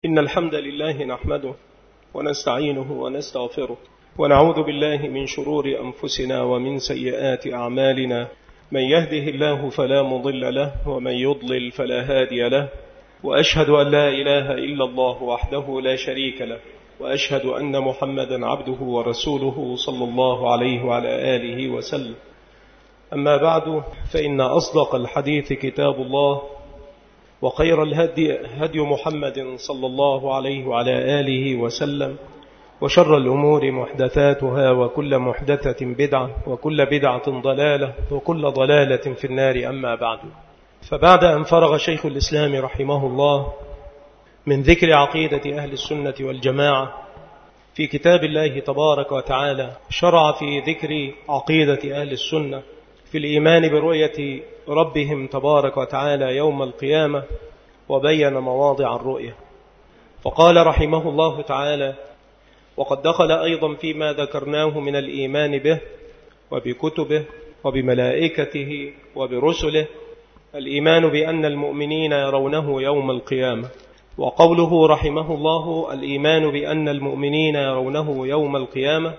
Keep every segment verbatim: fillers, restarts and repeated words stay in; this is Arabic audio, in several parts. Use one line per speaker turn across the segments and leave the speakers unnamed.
إن الحمد لله نحمده ونستعينه ونستغفره ونعوذ بالله من شرور أنفسنا ومن سيئات أعمالنا. من يهده الله فلا مضل له ومن يضلل فلا هادي له، وأشهد أن لا إله إلا الله وحده لا شريك له، وأشهد أن محمدا عبده ورسوله صلى الله عليه وعلى آله وسلم. أما بعد، فإن أصدق الحديث كتاب الله، وخير الهدي هدي محمد صلى الله عليه وعلى آله وسلم، وشر الأمور محدثاتها، وكل محدثة بدعة، وكل بدعة ضلالة، وكل ضلالة في النار. أما بعد، فبعد أن فرغ شيخ الإسلام رحمه الله من ذكر عقيدة أهل السنة والجماعة في كتاب الله تبارك وتعالى، شرع في ذكر عقيدة أهل السنة في الإيمان برؤية ربهم تبارك وتعالى يوم القيامة، وبين مواضع الرؤية. فقال رحمه الله تعالى: وقد دخل أيضا فيما ذكرناه من الإيمان به وبكتبه وبملائكته وبرسله الإيمان بأن المؤمنين يرونه يوم القيامة. وقوله رحمه الله: الإيمان بأن المؤمنين يرونه يوم القيامة،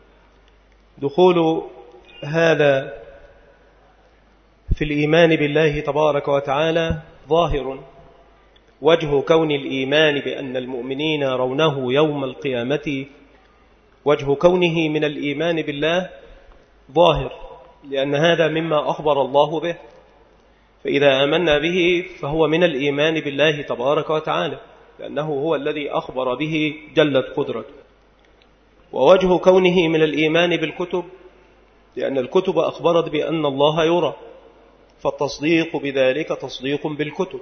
دخول هذا في الإيمان بالله تبارك وتعالى ظاهر. وجه كون الإيمان بأن المؤمنين يرونه يوم القيامة، وجه كونه من الإيمان بالله ظاهر، لأن هذا مما أخبر الله به، فإذا آمنا به فهو من الإيمان بالله تبارك وتعالى، لأنه هو الذي أخبر به جلت قدرته. ووجه كونه من الإيمان بالكتب، لأن الكتب أخبرت بأن الله يرى، فالتصديق بذلك تصديق بالكتب.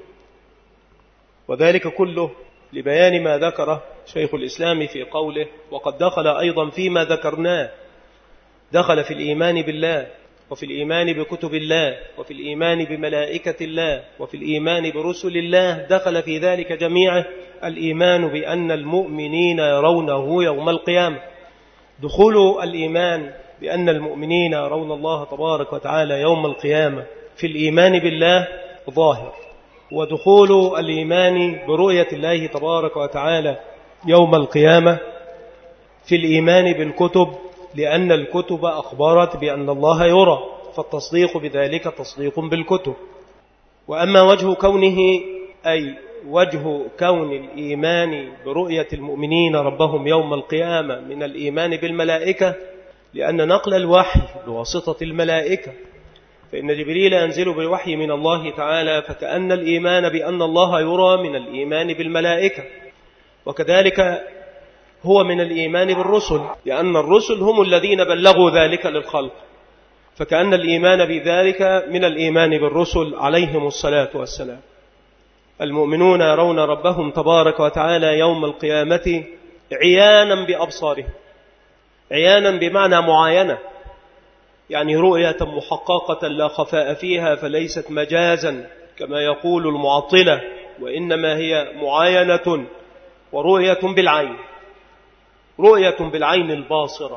وذلك كله لبيان ما ذكره شيخ الإسلام في قوله: وقد دخل أيضا فيما ذكرناه. دخل في الإيمان بالله، وفي الإيمان بكتب الله، وفي الإيمان بملائكة الله، وفي الإيمان برسل الله. دخل في ذلك جميعه الإيمان بأن المؤمنين يرونه يوم القيامة. دخول الإيمان بأن المؤمنين يرون الله تبارك وتعالى يوم القيامة في الإيمان بالله ظاهر، ودخول الإيمان برؤية الله تبارك وتعالى يوم القيامة في الإيمان بالكتب، لأن الكتب أخبرت بأن الله يرى، فالتصديق بذلك تصديق بالكتب. وأما وجه كونه، أي وجه كون الإيمان برؤية المؤمنين ربهم يوم القيامة من الإيمان بالملائكة، لأن نقل الوحي بواسطة الملائكة، فإن جبريل ينزل بالوحي من الله تعالى، فكأن الإيمان بأن الله يرى من الإيمان بالملائكة. وكذلك هو من الإيمان بالرسل، لأن الرسل هم الذين بلغوا ذلك للخلق، فكأن الإيمان بذلك من الإيمان بالرسل عليهم الصلاة والسلام. المؤمنون يرون ربهم تبارك وتعالى يوم القيامة عيانا بأبصارهم. عيانا بمعنى معاينة، يعني رؤية محققة لا خفاء فيها، فليست مجازا كما يقول المعطلة، وإنما هي معاينة ورؤية بالعين، رؤية بالعين الباصرة،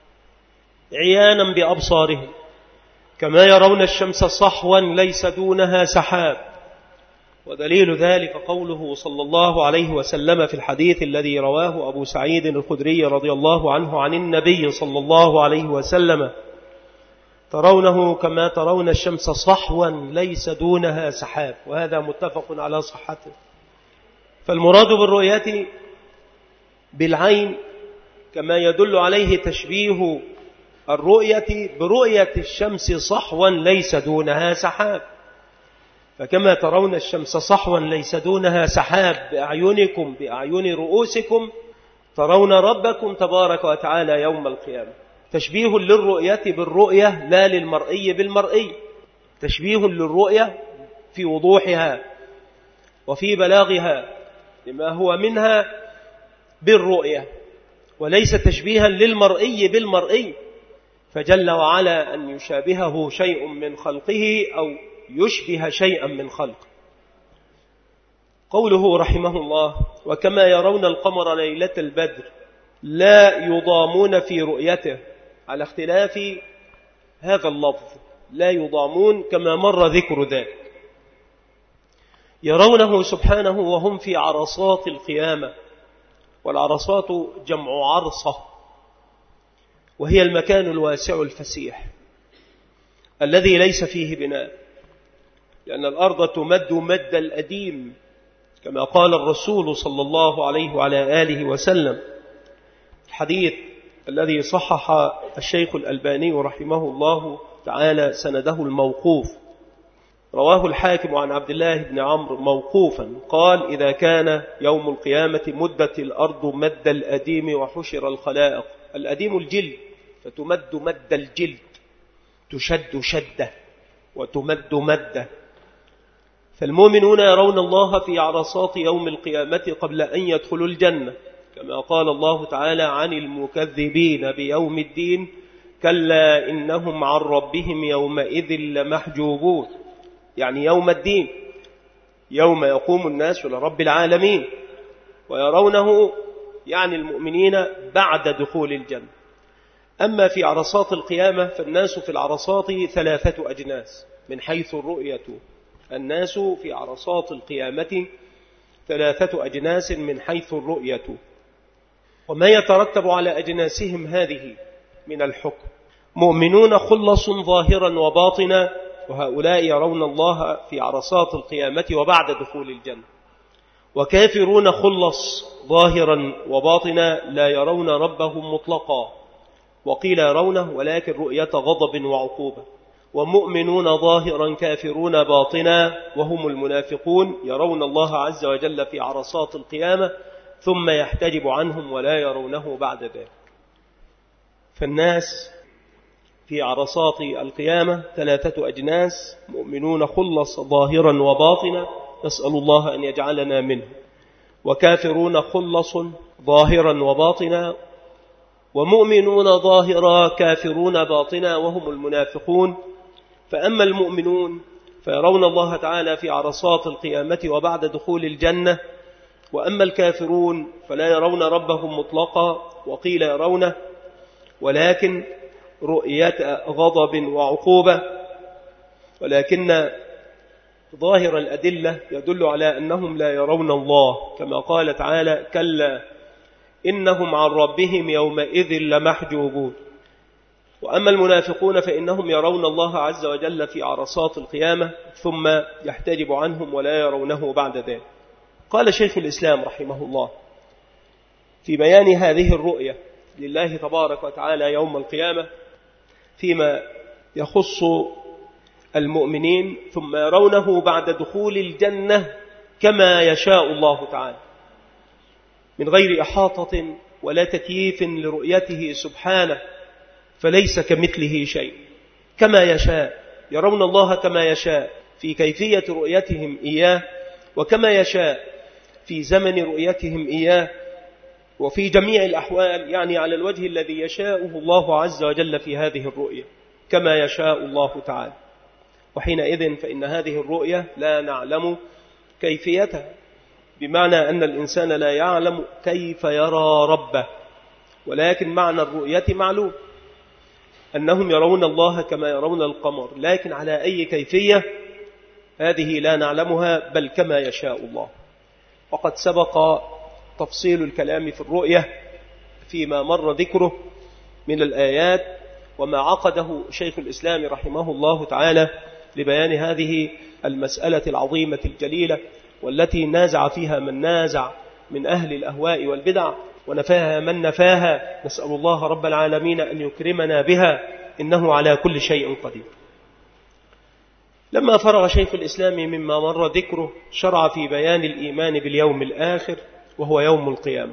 عيانا بأبصارهم، كما يرون الشمس صحوا ليس دونها سحاب. ودليل ذلك قوله صلى الله عليه وسلم في الحديث الذي رواه أبو سعيد الخدري رضي الله عنه عن النبي صلى الله عليه وسلم: ترونه كما ترون الشمس صحوا ليس دونها سحاب. وهذا متفق على صحته. فالمراد بالرؤية بالعين كما يدل عليه تشبيه الرؤية برؤية الشمس صحوا ليس دونها سحاب. فكما ترون الشمس صحوا ليس دونها سحاب بأعينكم بأعين رؤوسكم، ترون ربكم تبارك وتعالى يوم القيامة. تشبيه للرؤية بالرؤية، لا للمرئي بالمرئي. تشبيه للرؤية في وضوحها وفي بلاغها لما هو منها بالرؤية، وليس تشبيها للمرئي بالمرئي، فجل وعلا أن يشابهه شيء من خلقه أو يشبه شيئا من خلقه. قوله رحمه الله: وكما يرون القمر ليلة البدر لا يضامون في رؤيته، على اختلاف هذا اللفظ، لا يضامون كما مر ذكر ذلك. يرونه سبحانه وهم في عرصات القيامة، والعرصات جمع عرصة، وهي المكان الواسع الفسيح الذي ليس فيه بناء، لأن الأرض تمد مد الأديم كما قال الرسول صلى الله عليه وعلى آله وسلم. الحديث الذي صحح الشيخ الألباني رحمه الله تعالى سنده الموقوف، رواه الحاكم عن عبد الله بن عمرو موقوفا قال: إذا كان يوم القيامة مدت الأرض مد الأديم وحشر الخلائق. الأديم الجلد، فتمد مد الجلد، تشد شدة وتمد مدة. فالمؤمنون يرون الله في عرصات يوم القيامة قبل أن يدخلوا الجنة، كما قال الله تعالى عن المكذبين بيوم الدين: كلا إنهم عن ربهم يومئذ لمحجوبون، يعني يوم الدين، يوم يقوم الناس لرب العالمين، ويرونه يعني المؤمنين بعد دخول الجنة. أما في عرصات القيامة فالناس في العرصات ثلاثة أجناس من حيث الرؤية. الناس في عرصات القيامة ثلاثة أجناس من حيث الرؤية، وما يترتب على أجناسهم هذه من الحكم: مؤمنون خلص ظاهرا وباطنا، وهؤلاء يرون الله في عرصات القيامة وبعد دخول الجنة. وكافرون خلص ظاهرا وباطنا لا يرون ربهم مطلقا، وقيل يرونه ولكن رؤية غضب وعقوبة. ومؤمنون ظاهرا كافرون باطنا وهم المنافقون يرون الله عز وجل في عرصات القيامة ثم يحتجب عنهم ولا يرونه بعد ذلك. فالناس في عرصات القيامة ثلاثة أجناس: مؤمنون خلص ظاهرا وباطنا، نسأل الله أن يجعلنا منه، وكافرون خلص ظاهرا وباطنا، ومؤمنون ظاهرا كافرون باطنا وهم المنافقون. فأما المؤمنون فيرون الله تعالى في عرصات القيامة وبعد دخول الجنة، وأما الكافرون فلا يرون ربهم مطلقا، وقيل يرونه ولكن رؤية غضب وعقوبة. ولكن ظاهر الأدلة يدل على أنهم لا يرون الله، كما قال تعالى: كلا إنهم عن ربهم يومئذ لمحجوبون. وأما المنافقون فإنهم يرون الله عز وجل في عرصات القيامة ثم يحتجب عنهم ولا يرونه بعد ذلك. قال شيخ الإسلام رحمه الله في بيان هذه الرؤية لله تبارك وتعالى يوم القيامة فيما يخص المؤمنين: ثم يرونه بعد دخول الجنة كما يشاء الله تعالى، من غير إحاطة ولا تكييف لرؤيته سبحانه، فليس كمثله شيء، كما يشاء. يرون الله كما يشاء في كيفية رؤيتهم إياه، وكما يشاء في زمن رؤيتهم إياه، وفي جميع الأحوال، يعني على الوجه الذي يشاءه الله عز وجل في هذه الرؤية، كما يشاء الله تعالى. وحينئذ فإن هذه الرؤية لا نعلم كيفيتها، بمعنى أن الإنسان لا يعلم كيف يرى ربه، ولكن معنى الرؤية معلوم، أنهم يرون الله كما يرون القمر، لكن على أي كيفية هذه لا نعلمها، بل كما يشاء الله. وقد سبق تفصيل الكلام في الرؤية فيما مر ذكره من الآيات، وما عقده شيخ الإسلام رحمه الله تعالى لبيان هذه المسألة العظيمة الجليلة، والتي نازع فيها من نازع من أهل الأهواء والبدع، ونفاها من نفاها. نسأل الله رب العالمين أن يكرمنا بها، إنه على كل شيء قدير. لما فرغ شيخ الإسلام مما مر ذكره شرع في بيان الإيمان باليوم الآخر، وهو يوم القيامة.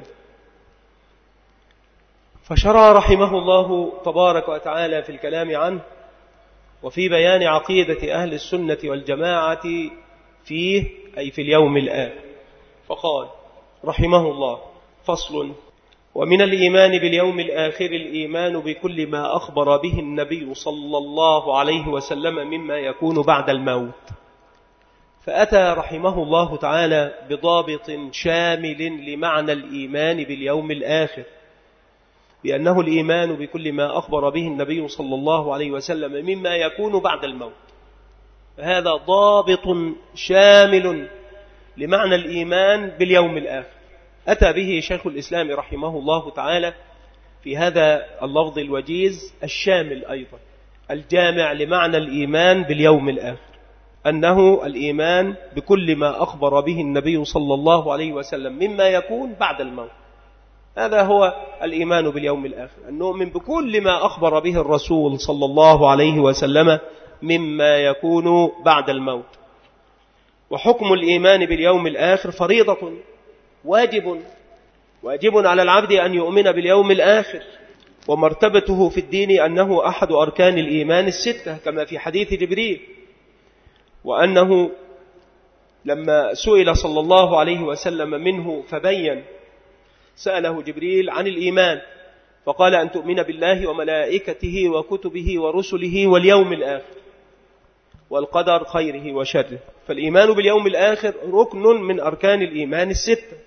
فشرع رحمه الله تبارك وتعالى في الكلام عنه وفي بيان عقيدة أهل السنة والجماعة فيه، أي في اليوم الآخر. فقال رحمه الله: فصل: ومن الإيمان باليوم الآخر الإيمان بكل ما أخبر به النبي صلى الله عليه وسلم مما يكون بعد الموت. فأتى رحمه الله تعالى بضابط شامل لمعنى الإيمان باليوم الآخر، بأنه الإيمان بكل ما أخبر به النبي صلى الله عليه وسلم مما يكون بعد الموت. فهذا ضابط شامل لمعنى الإيمان باليوم الآخر. أتى به شيخ الإسلام رحمه الله تعالى في هذا اللفظ الوجيز الشامل أيضا الجامع لمعنى الإيمان باليوم الآخر، أنه الإيمان بكل ما أخبر به النبي صلى الله عليه وسلم مما يكون بعد الموت. هذا هو الإيمان باليوم الآخر، أن نؤمن بكل ما أخبر به الرسول صلى الله عليه وسلم مما يكون بعد الموت. وحكم الإيمان باليوم الآخر فريضة، واجب واجب على العبد أن يؤمن باليوم الآخر، ومرتبته في الدين أنه أحد أركان الإيمان الستة كما في حديث جبريل، وأنه لما سئل صلى الله عليه وسلم منه فبين، سأله جبريل عن الإيمان فقال أن تؤمن بالله وملائكته وكتبه ورسله واليوم الآخر والقدر خيره وشره. فالإيمان باليوم الآخر ركن من أركان الإيمان الستة.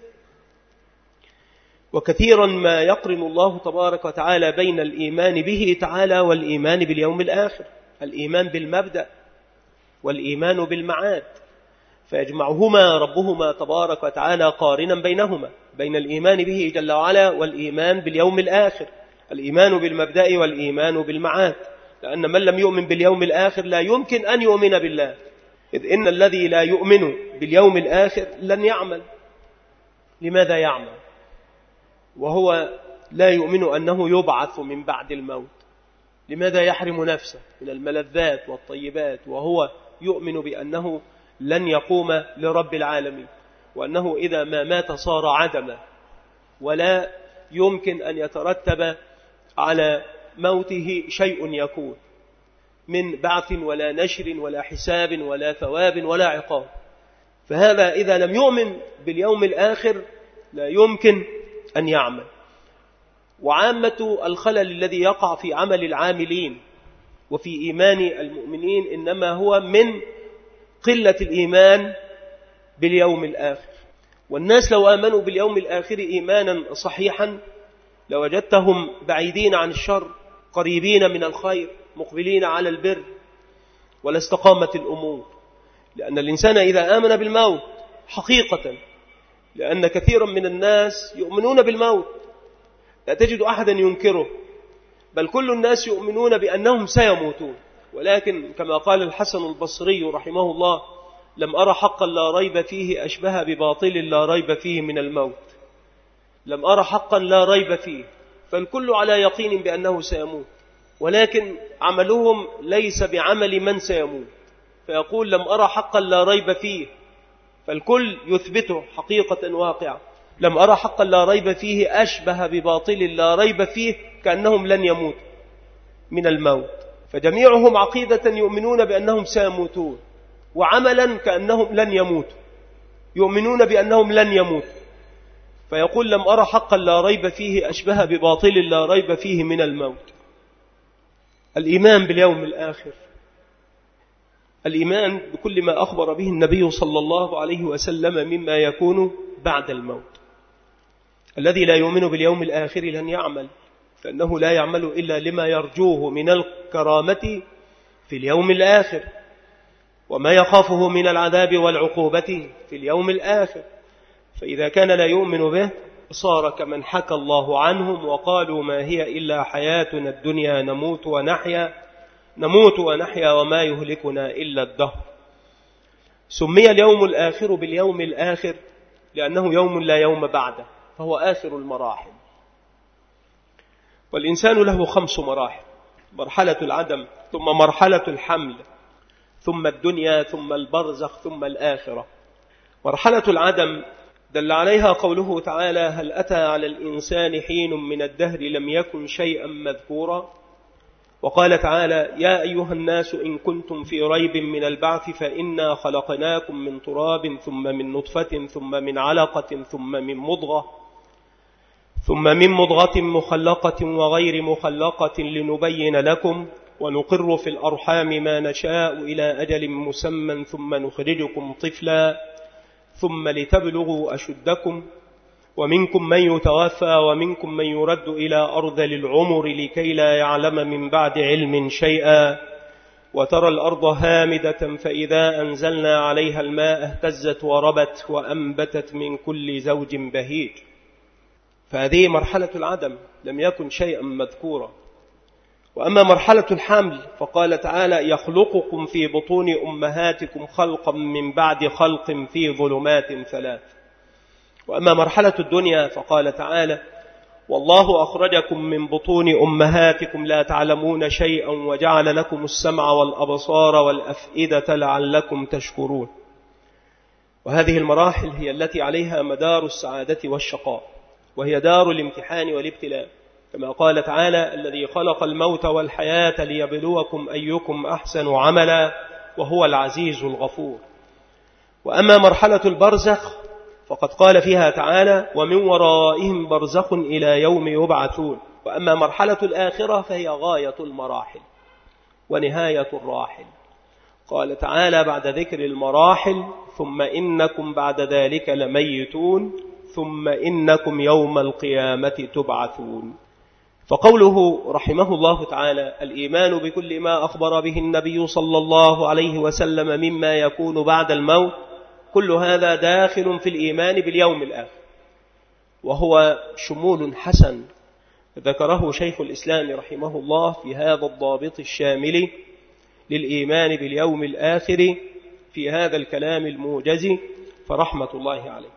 وكثيرا ما يقرن الله تبارك وتعالى بين الإيمان به تعالى والإيمان باليوم الآخر، الإيمان بالمبدأ والإيمان بالمعاد، فيجمعهما ربهما تبارك وتعالى قارنا بينهما، بين الإيمان به جل وعلا والإيمان باليوم الآخر، الإيمان بالمبدأ والإيمان بالمعاد، لأن من لم يؤمن باليوم الآخر لا يمكن أن يؤمن بالله، إذ إن الذي لا يؤمن باليوم الآخر لن يعمل. لماذا يعمل وهو لا يؤمن أنه يبعث من بعد الموت؟ لماذا يحرم نفسه من الملذات والطيبات وهو يؤمن بأنه لن يقوم لرب العالمين، وأنه إذا ما مات صار عدما، ولا يمكن أن يترتب على موته شيء يكون من بعث ولا نشر ولا حساب ولا ثواب ولا عقاب. فهذا إذا لم يؤمن باليوم الآخر لا يمكن أن يعمل. وعامة الخلل الذي يقع في عمل العاملين وفي إيمان المؤمنين إنما هو من قلة الإيمان باليوم الآخر. والناس لو آمنوا باليوم الآخر إيمانا صحيحا لوجدتهم بعيدين عن الشر، قريبين من الخير، مقبلين على البر، ولا استقامت الأمور. لأن الإنسان إذا آمن بالموت حقيقة، لأن كثيرا من الناس يؤمنون بالموت، لا تجد أحدا ينكره، بل كل الناس يؤمنون بأنهم سيموتون. ولكن كما قال الحسن البصري رحمه الله: لم أرى حقا لا ريب فيه أشبه بباطل لا ريب فيه من الموت. لم أرى حقا لا ريب فيه، فالكل على يقين بأنه سيموت، ولكن عملهم ليس بعمل من سيموت، فيقول لم أرى حقا لا ريب فيه، فالكل يثبته حقيقة واقعة. لم أرى حقا لا ريب فيه أشبه بباطل لا ريب فيه، كأنهم لن يموت من الموت. فجميعهم عقيدة يؤمنون بأنهم سيموتون، وعملا كأنهم لن يموتوا، يؤمنون بأنهم لن يموتوا. فيقول لم أرى حقا لا ريب فيه أشبه بباطل لا ريب فيه من الموت. الإيمان باليوم الآخر، الإيمان بكل ما أخبر به النبي صلى الله عليه وسلم مما يكون بعد الموت. الذي لا يؤمن باليوم الآخر لن يعمل، فإنه لا يعمل إلا لما يرجوه من الكرامة في اليوم الآخر، وما يخافه من العذاب والعقوبة في اليوم الآخر. فإذا كان لا يؤمن به صار كمن حكى الله عنهم وقالوا ما هي إلا حياتنا الدنيا نموت ونحيا نموت ونحيا وما يهلكنا إلا الدهر. سمي اليوم الآخر باليوم الآخر لأنه يوم لا يوم بعده، فهو آخر المراحل. والإنسان له خمس مراحل: مرحلة العدم، ثم مرحلة الحمل، ثم الدنيا، ثم البرزخ، ثم الآخرة. مرحلة العدم دل عليها قوله تعالى: هل أتى على الإنسان حين من الدهر لم يكن شيئا مذكورا. وقال تعالى: يا أيها الناس إن كنتم في ريب من البعث فإنا خلقناكم من تراب ثم من نطفة ثم من علقة ثم من مضغة ثم من مضغة مخلقة وغير مخلقة لنبين لكم ونقر في الأرحام ما نشاء إلى أجل مسمى ثم نخرجكم طفلا ثم لتبلغوا أشدكم ومنكم من يتوفى ومنكم من يرد إلى أرذل العمر لكي لا يعلم من بعد علم شيئا وترى الأرض هامدة فإذا أنزلنا عليها الماء اهتزت وربت وأنبتت من كل زوج بهيج. فهذه مرحلة العدم، لم يكن شيئا مذكورا. وأما مرحلة الحمل فقال تعالى يخلقكم في بطون أمهاتكم خلقا من بعد خلق في ظلمات ثلاث. وأما مرحلة الدنيا فقال تعالى والله أخرجكم من بطون أمهاتكم لا تعلمون شيئا وجعل لكم السمع والأبصار والأفئدة لعلكم تشكرون. وهذه المراحل هي التي عليها مدار السعادة والشقاء، وهي دار الامتحان والابتلاء، كما قال تعالى الذي خلق الموت والحياة ليبلوكم أيكم أحسن عملا وهو العزيز الغفور. وأما مرحلة البرزخ فقد قال فيها تعالى ومن ورائهم برزخ إلى يوم يبعثون. وأما مرحلة الآخرة فهي غاية المراحل ونهاية الراحل. قال تعالى بعد ذكر المراحل ثم إنكم بعد ذلك لميتون ثم إنكم يوم القيامة تبعثون. فقوله رحمه الله تعالى الإيمان بكل ما أخبر به النبي صلى الله عليه وسلم مما يكون بعد الموت، كل هذا داخل في الإيمان باليوم الآخر، وهو شمول حسن ذكره شيخ الإسلام رحمه الله في هذا الضابط الشامل للإيمان باليوم الآخر في هذا الكلام الموجز فرحمة الله عليه.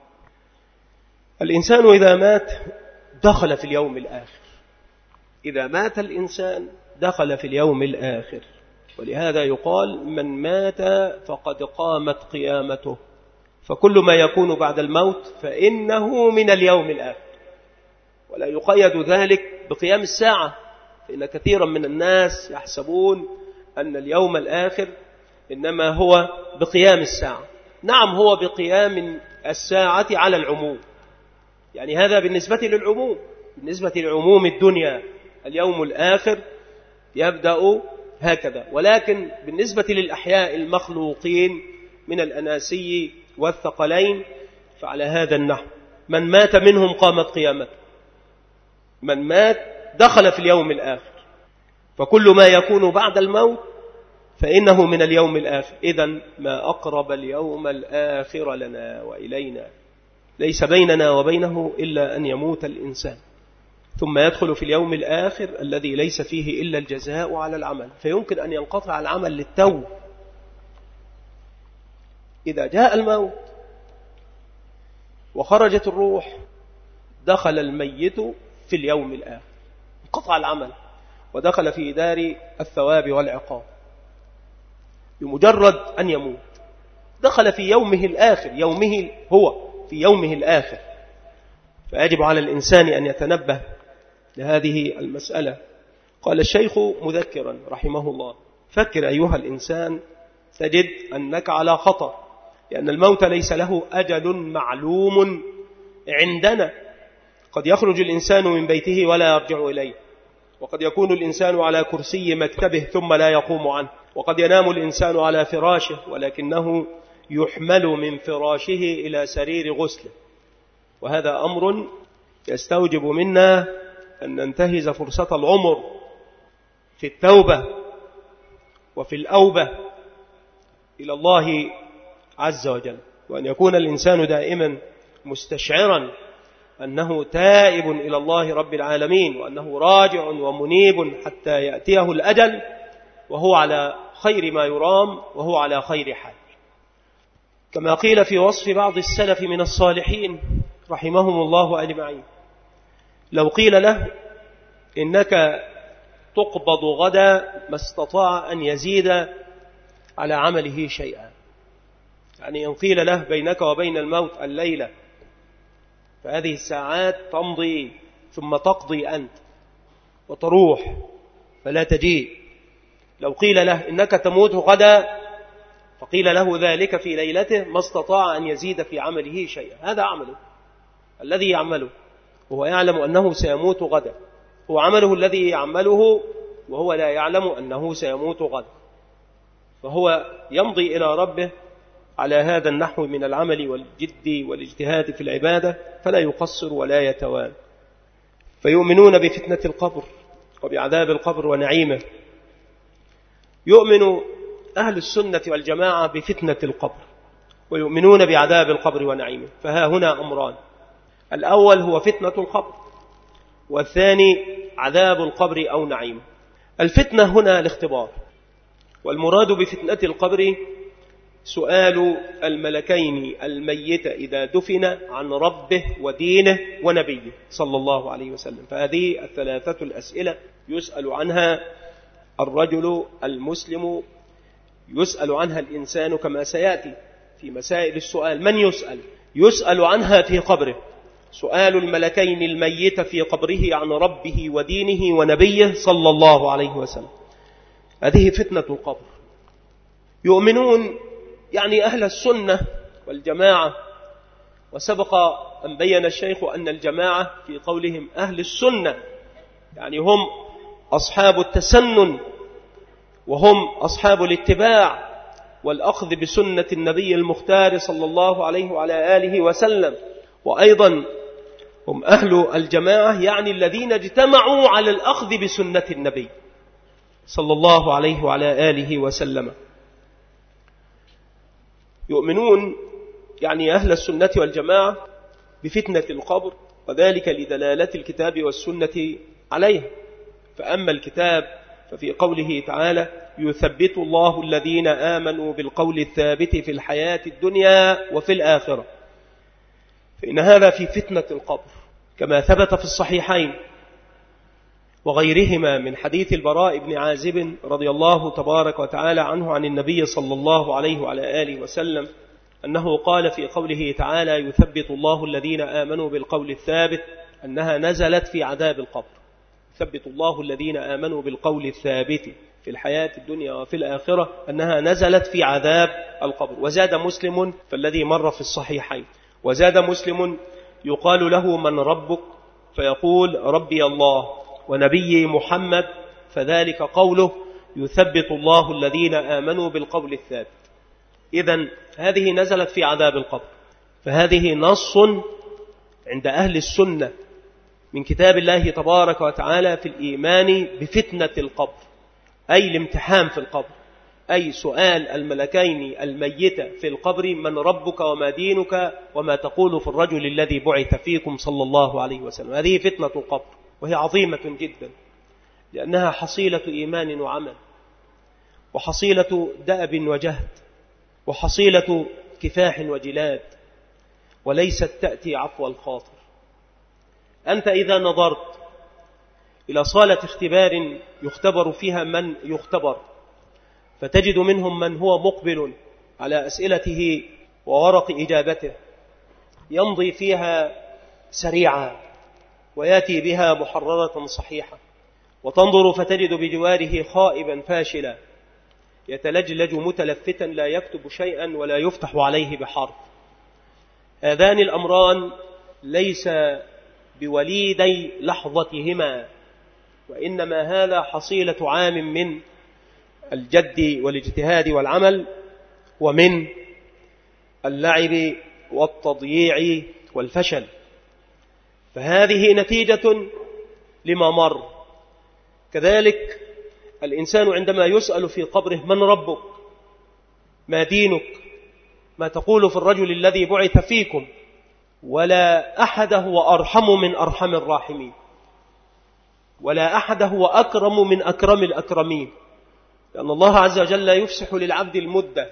الإنسان إذا مات دخل في اليوم الآخر، إذا مات الإنسان دخل في اليوم الآخر، ولهذا يقال من مات فقد قامت قيامته. فكل ما يكون بعد الموت فإنه من اليوم الآخر، ولا يقيد ذلك بقيام الساعة، فإن كثيرا من الناس يحسبون أن اليوم الآخر إنما هو بقيام الساعة. نعم هو بقيام الساعة على العموم، يعني هذا بالنسبة للعموم، بالنسبة لعموم الدنيا اليوم الآخر يبدأ هكذا. ولكن بالنسبة للأحياء المخلوقين من الأناسي والثقلين فعلى هذا النحو من مات منهم قامت قيامته، من مات دخل في اليوم الآخر. فكل ما يكون بعد الموت فإنه من اليوم الآخر. إذن ما أقرب اليوم الآخر لنا وإلينا، ليس بيننا وبينه إلا أن يموت الإنسان، ثم يدخل في اليوم الآخر الذي ليس فيه إلا الجزاء على العمل. فيمكن أن ينقطع العمل للتو. إذا جاء الموت وخرجت الروح دخل الميت في اليوم الآخر، انقطع العمل ودخل في دار الثواب والعقاب. بمجرد أن يموت دخل في يومه الآخر، يومه هو في يومه الآخر. فيجب على الإنسان أن يتنبه لهذه المسألة. قال الشيخ مذكرا رحمه الله فكر أيها الإنسان تجد أنك على خطر، لأن الموت ليس له أجل معلوم عندنا. قد يخرج الإنسان من بيته ولا يرجع إليه، وقد يكون الإنسان على كرسي مكتبه ثم لا يقوم عنه، وقد ينام الإنسان على فراشه ولكنه يحمل من فراشه إلى سرير غسله. وهذا أمر يستوجب منا أن ننتهز فرصة العمر في التوبة وفي الأوبة إلى الله عز وجل، وأن يكون الإنسان دائما مستشعرا أنه تائب إلى الله رب العالمين، وأنه راجع ومنيب حتى يأتيه الأجل وهو على خير ما يرام وهو على خير حال. كما قيل في وصف بعض السلف من الصالحين رحمهم الله أجمعين لو قيل له إنك تقبض غدا ما استطاع أن يزيد على عمله شيئا، يعني إن قيل له بينك وبين الموت الليلة فهذه الساعات تمضي ثم تقضي أنت وتروح فلا تجيء. لو قيل له إنك تموت غدا فقيل له ذلك في ليلته ما استطاع أن يزيد في عمله شيئا. هذا عمله الذي يعمله وهو يعلم أنه سيموت غدا، هو عمله الذي يعمله وهو لا يعلم أنه سيموت غدا، فهو يمضي إلى ربه على هذا النحو من العمل والجد والاجتهاد في العبادة، فلا يقصر ولا يتوان. فيؤمنون بفتنة القبر وبعذاب القبر ونعيمه، يؤمن أهل السنة والجماعة بفتنة القبر، ويؤمنون بعذاب القبر ونعيمه. فها هنا أمران: الأول هو فتنة القبر، والثاني عذاب القبر أو نعيمه. الفتنة هنا الاختبار، والمراد بفتنة القبر سؤال الملكين الميت إذا دفن عن ربه ودينه ونبيه صلى الله عليه وسلم. فهذه الثلاثة الأسئلة يسأل عنها الرجل المسلم، يسأل عنها الإنسان كما سيأتي في مسائل السؤال. من يسأل؟ يسأل عنها في قبره، سؤال الملكين الميت في قبره عن ربه ودينه ونبيه صلى الله عليه وسلم. هذه فتنة القبر. يؤمنون يعني أهل السنة والجماعة، وسبق أن بين الشيخ أن الجماعة في قولهم أهل السنة يعني هم أصحاب التسنن، وهم أصحاب الاتباع والأخذ بسنة النبي المختار صلى الله عليه وعلى آله وسلم. وأيضا هم أهل الجماعة يعني الذين اجتمعوا على الأخذ بسنة النبي صلى الله عليه وعلى آله وسلم. يؤمنون يعني أهل السنة والجماعة بفتنة القبر، وذلك لدلالة الكتاب والسنة عليها. فأما الكتاب ففي قوله تعالى: يثبت الله الذين آمنوا بالقول الثابت في الحياة الدنيا وفي الآخرة. فإن هذا في فتنة القبر، كما ثبت في الصحيحين وغيرهما من حديث البراء بن عازب رضي الله تبارك وتعالى عنه عن النبي صلى الله عليه وعلى آله وسلم أنه قال في قوله تعالى: يثبت الله الذين آمنوا بالقول الثابت، أنها نزلت في عذاب القبر. يثبت الله الذين آمنوا بالقول الثابت في الحياة الدنيا وفي الآخرة، أنها نزلت في عذاب القبر. وزاد مسلم فالذي مر في الصحيحين، وزاد مسلم: يقال له: من ربك؟ فيقول: ربي الله ونبي محمد، فذلك قوله: يثبت الله الذين آمنوا بالقول الثابت. إذن هذه نزلت في عذاب القبر، فهذه نص عند أهل السنة من كتاب الله تبارك وتعالى في الإيمان بفتنة القبر، أي الامتحان في القبر، أي سؤال الملكين الميت في القبر: من ربك وما دينك وما تقول في الرجل الذي بعث فيكم صلى الله عليه وسلم. هذه فتنة القبر، وهي عظيمة جدا، لأنها حصيلة إيمان وعمل، وحصيلة دأب وجهد، وحصيلة كفاح وجلاد، وليست تأتي عفو الخاطر. أنت إذا نظرت إلى صالة اختبار يختبر فيها من يختبر، فتجد منهم من هو مقبل على أسئلته وورق إجابته، يمضي فيها سريعا ويأتي بها محررة صحيحة، وتنظر فتجد بجواره خائبا فاشلا يتلجلج متلفتا لا يكتب شيئا ولا يفتح عليه بحرف. هذان الأمران ليس بوليدي لحظتهما، وإنما هذا حصيلة عام من الجد والاجتهاد والعمل، ومن اللعب والتضييع والفشل. فهذه نتيجة لما مر. كذلك الإنسان عندما يسأل في قبره: من ربك؟ ما دينك؟ ما تقول في الرجل الذي بعث فيكم؟ ولا أحد هو أرحم من أرحم الراحمين، ولا أحد هو أكرم من أكرم الأكرمين، لأن الله عز وجل يفسح للعبد المدة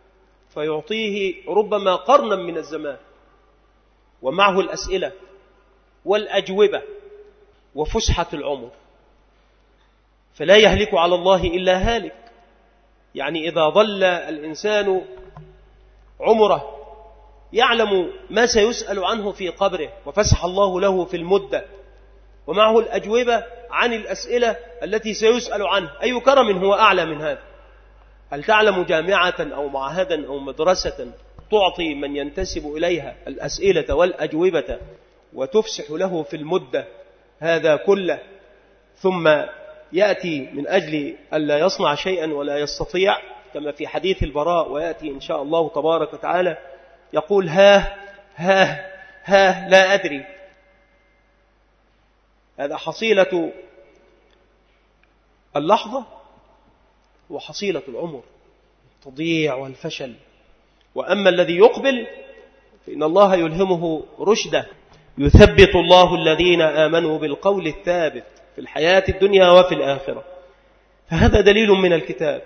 فيعطيه ربما قرنا من الزمان، ومعه الأسئلة والأجوبة وفسحة العمر، فلا يهلك على الله إلا هالك. يعني إذا ظل الإنسان عمره يعلم ما سيسأل عنه في قبره، وفسح الله له في المدة، ومعه الأجوبة عن الأسئلة التي سيسأل عنه، أي كرم هو أعلى من هذا؟ هل تعلم جامعة أو معهدا أو مدرسة تعطي من ينتسب إليها الأسئلة والأجوبة وتفسح له في المدة هذا كله، ثم يأتي من أجل ألا يصنع شيئا ولا يستطيع، كما في حديث البراء ويأتي إن شاء الله تبارك وتعالى، يقول: ها ها ها لا أدري. هذا حصيلة اللحظة هو حصيلة العمر تضيع والفشل. وأما الذي يقبل فإن الله يلهمه رشده، يثبت الله الذين آمنوا بالقول الثابت في الحياة الدنيا وفي الآخرة. فهذا دليل من الكتاب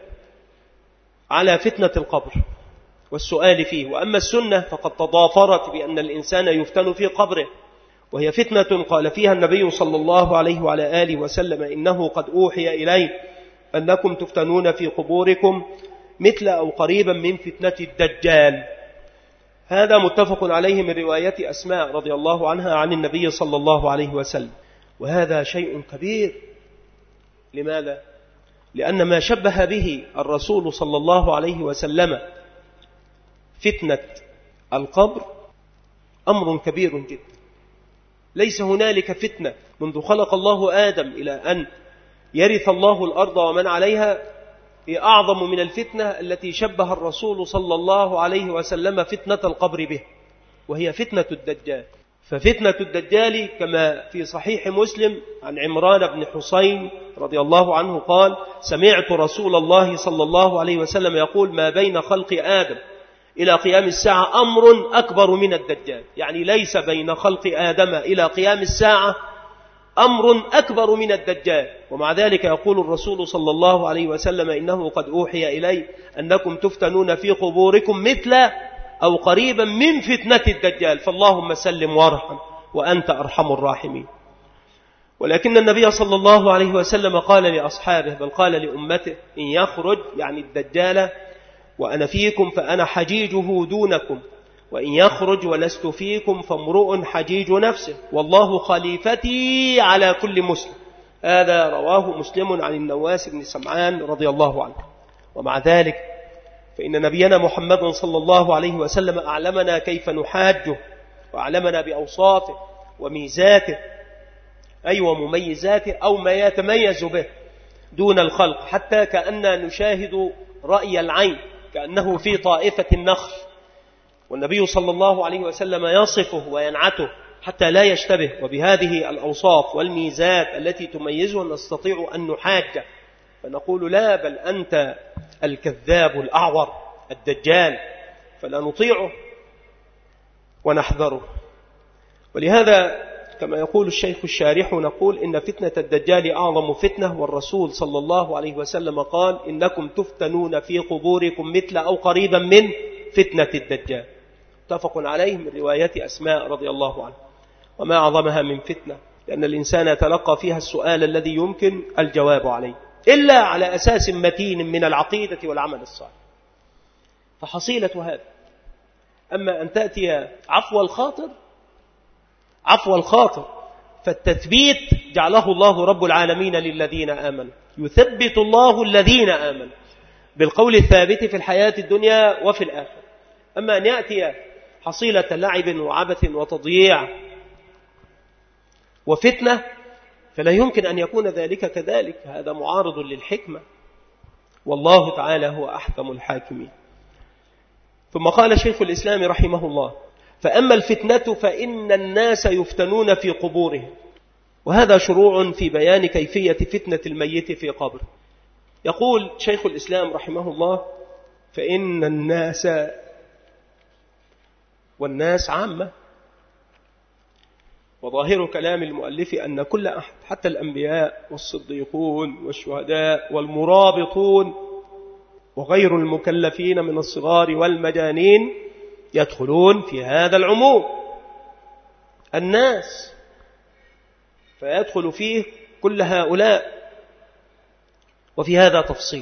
على فتنة القبر والسؤال فيه. وأما السنة فقد تضافرت بأن الإنسان يفتن في قبره، وهي فتنة قال فيها النبي صلى الله عليه وعلى آله وسلم: إنه قد أوحي إلي أنكم تفتنون في قبوركم مثل أو قريبا من فتنة الدجال. هذا متفق عليه من رواية أسماء رضي الله عنها عن النبي صلى الله عليه وسلم. وهذا شيء كبير. لماذا؟ لأن ما شبه به الرسول صلى الله عليه وسلم فتنة القبر أمر كبير جدا. ليس هنالك فتنة منذ خلق الله آدم إلى أن يرث الله الأرض ومن عليها هي أعظم من الفتنة التي شبه الرسول صلى الله عليه وسلم فتنة القبر به، وهي فتنة الدجال. ففتنة الدجال كما في صحيح مسلم عن عمران بن حسين رضي الله عنه قال: سمعت رسول الله صلى الله عليه وسلم يقول: ما بين خلق آدم إلى قيام الساعة أمر أكبر من الدجال. يعني ليس بين خلق آدم إلى قيام الساعة أمر أكبر من الدجال. ومع ذلك يقول الرسول صلى الله عليه وسلم: إنه قد أوحي إلي أنكم تفتنون في قبوركم مثل أو قريبا من فتنة الدجال، فاللهم سلم وارحم وأنت أرحم الراحمين. ولكن النبي صلى الله عليه وسلم قال لأصحابه، بل قال لأمته: إن يخرج يعني الدجال وأنا فيكم فأنا حجيجه دونكم، وإن يخرج ولست فيكم فامرؤ حجيج نفسه، والله خليفتي على كل مسلم. هذا رواه مسلم عن النواس بن سمعان رضي الله عنه. ومع ذلك فإن نبينا محمد صلى الله عليه وسلم أعلمنا كيف نحاجه، وأعلمنا بأوصافه وميزاته، أي ومميزاته أو ما يتميز به دون الخلق، حتى كأننا نشاهد رأي العين كأنه في طائفة النخل، والنبي صلى الله عليه وسلم يصفه وينعته حتى لا يشتبه. وبهذه الأوصاف والميزات التي تميزه نستطيع أن نحاجه، فنقول: لا، بل أنت الكذاب الأعور الدجال، فلا نطيعه ونحذره. ولهذا كما يقول الشيخ الشارح نقول: إن فتنة الدجال أعظم فتنة، والرسول صلى الله عليه وسلم قال: إنكم تفتنون في قبوركم مثل أو قريبا من فتنة الدجال. متفق عليه من رواية أسماء رضي الله عنها. وما أعظمها من فتنة، لأن الإنسان يتلقى فيها السؤال الذي يمكن الجواب عليه، إلا على أساس متين من العقيدة والعمل الصالح، فحصيلة هذا. أما أن تأتي عفو الخاطر عفو الخاطر فالتثبيت جعله الله رب العالمين للذين آمنوا، يثبت الله الذين آمنوا بالقول الثابت في الحياة الدنيا وفي الآخرة. أما أن يأتي حصيلة لعب وعبث وتضييع وفتنة فلا يمكن أن يكون ذلك كذلك، هذا معارض للحكمة، والله تعالى هو أحكم الحاكمين. ثم قال شيخ الإسلام رحمه الله: فأما الفتنة فإن الناس يفتنون في قبورهم. وهذا شروع في بيان كيفية فتنة الميت في قبره. يقول شيخ الإسلام رحمه الله: فإن الناس، والناس عامة، وظاهر كلام المؤلف أن كل أحد حتى الأنبياء والصديقون والشهداء والمرابطون وغير المكلفين من الصغار والمجانين يدخلون في هذا العموم، الناس، فيدخل فيه كل هؤلاء. وفي هذا تفصيل.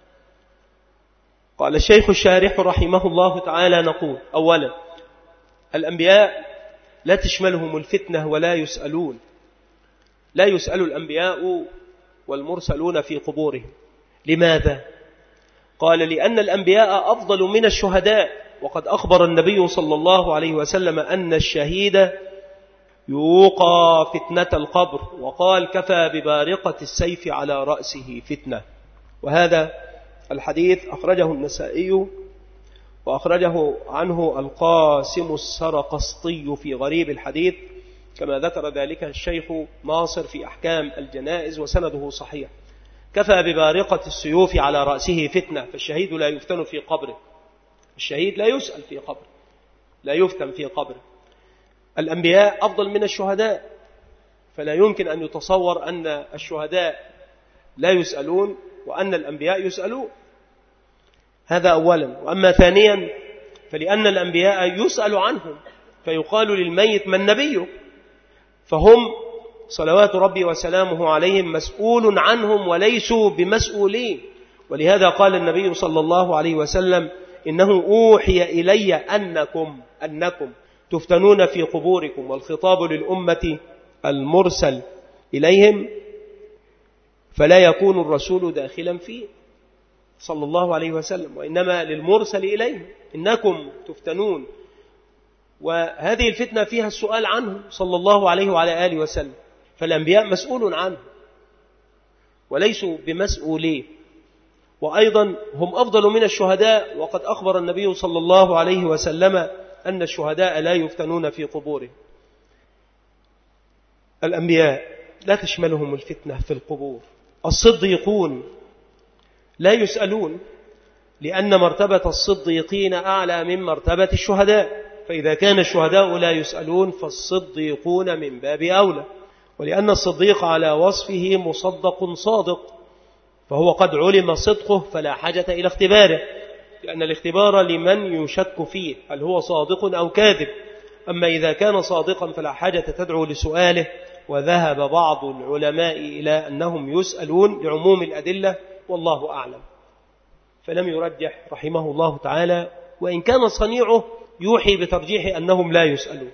قال الشيخ الشارح رحمه الله تعالى: نقول: أولا، الأنبياء لا تشملهم الفتنة ولا يسألون، لا يسأل الأنبياء والمرسلون في قبورهم. لماذا؟ قال: لأن الأنبياء أفضل من الشهداء، وقد أخبر النبي صلى الله عليه وسلم أن الشهيد يوقى فتنة القبر، وقال: كفى ببارقة السيف على رأسه فتنة. وهذا الحديث أخرجه النسائي، وأخرجه عنه القاسم السرقسطي في غريب الحديث، كما ذكر ذلك الشيخ ناصر في أحكام الجنائز، وسنده صحيح. كفى ببارقة السيوف على رأسه فتنة، فالشهيد لا يفتن في قبره، الشهيد لا يسأل في قبره، لا يفتن في قبره. الأنبياء أفضل من الشهداء، فلا يمكن أن يتصور أن الشهداء لا يسألون وأن الأنبياء يسألون، هذا أولا. وأما ثانيا فلأن الأنبياء يسأل عنهم، فيقال للميت من نبيه، فهم صلوات ربي وسلامه عليهم مسؤول عنهم وليسوا بمسؤولين. ولهذا قال النبي صلى الله عليه وسلم إنه أوحي إلي أنكم أنكم تفتنون في قبوركم، والخطاب للأمة المرسل إليهم، فلا يكون الرسول داخلا فيه صلى الله عليه وسلم، وإنما للمرسل إليهم إنكم تفتنون. وهذه الفتنة فيها السؤال عنه صلى الله عليه وعلى آله وسلم، فالأنبياء مسؤول عنه وليسوا بمسؤولين. وأيضا هم أفضل من الشهداء، وقد أخبر النبي صلى الله عليه وسلم أن الشهداء لا يفتنون في قبورهم. الأنبياء لا تشملهم الفتنة في القبور. الصديقون لا يسألون، لأن مرتبة الصديقين أعلى من مرتبة الشهداء، فإذا كان الشهداء لا يسألون فالصديقون من باب أولى. ولأن الصديق على وصفه مصدق صادق، فهو قد علم صدقه فلا حاجة إلى اختباره، لأن الاختبار لمن يشك فيه هل هو صادق أو كاذب. أما إذا كان صادقا فلا حاجة تدعو لسؤاله. وذهب بعض العلماء إلى أنهم يسألون لعموم الأدلة، والله أعلم، فلم يرجح رحمه الله تعالى، وإن كان صنيعه يوحي بترجيح أنهم لا يسألون.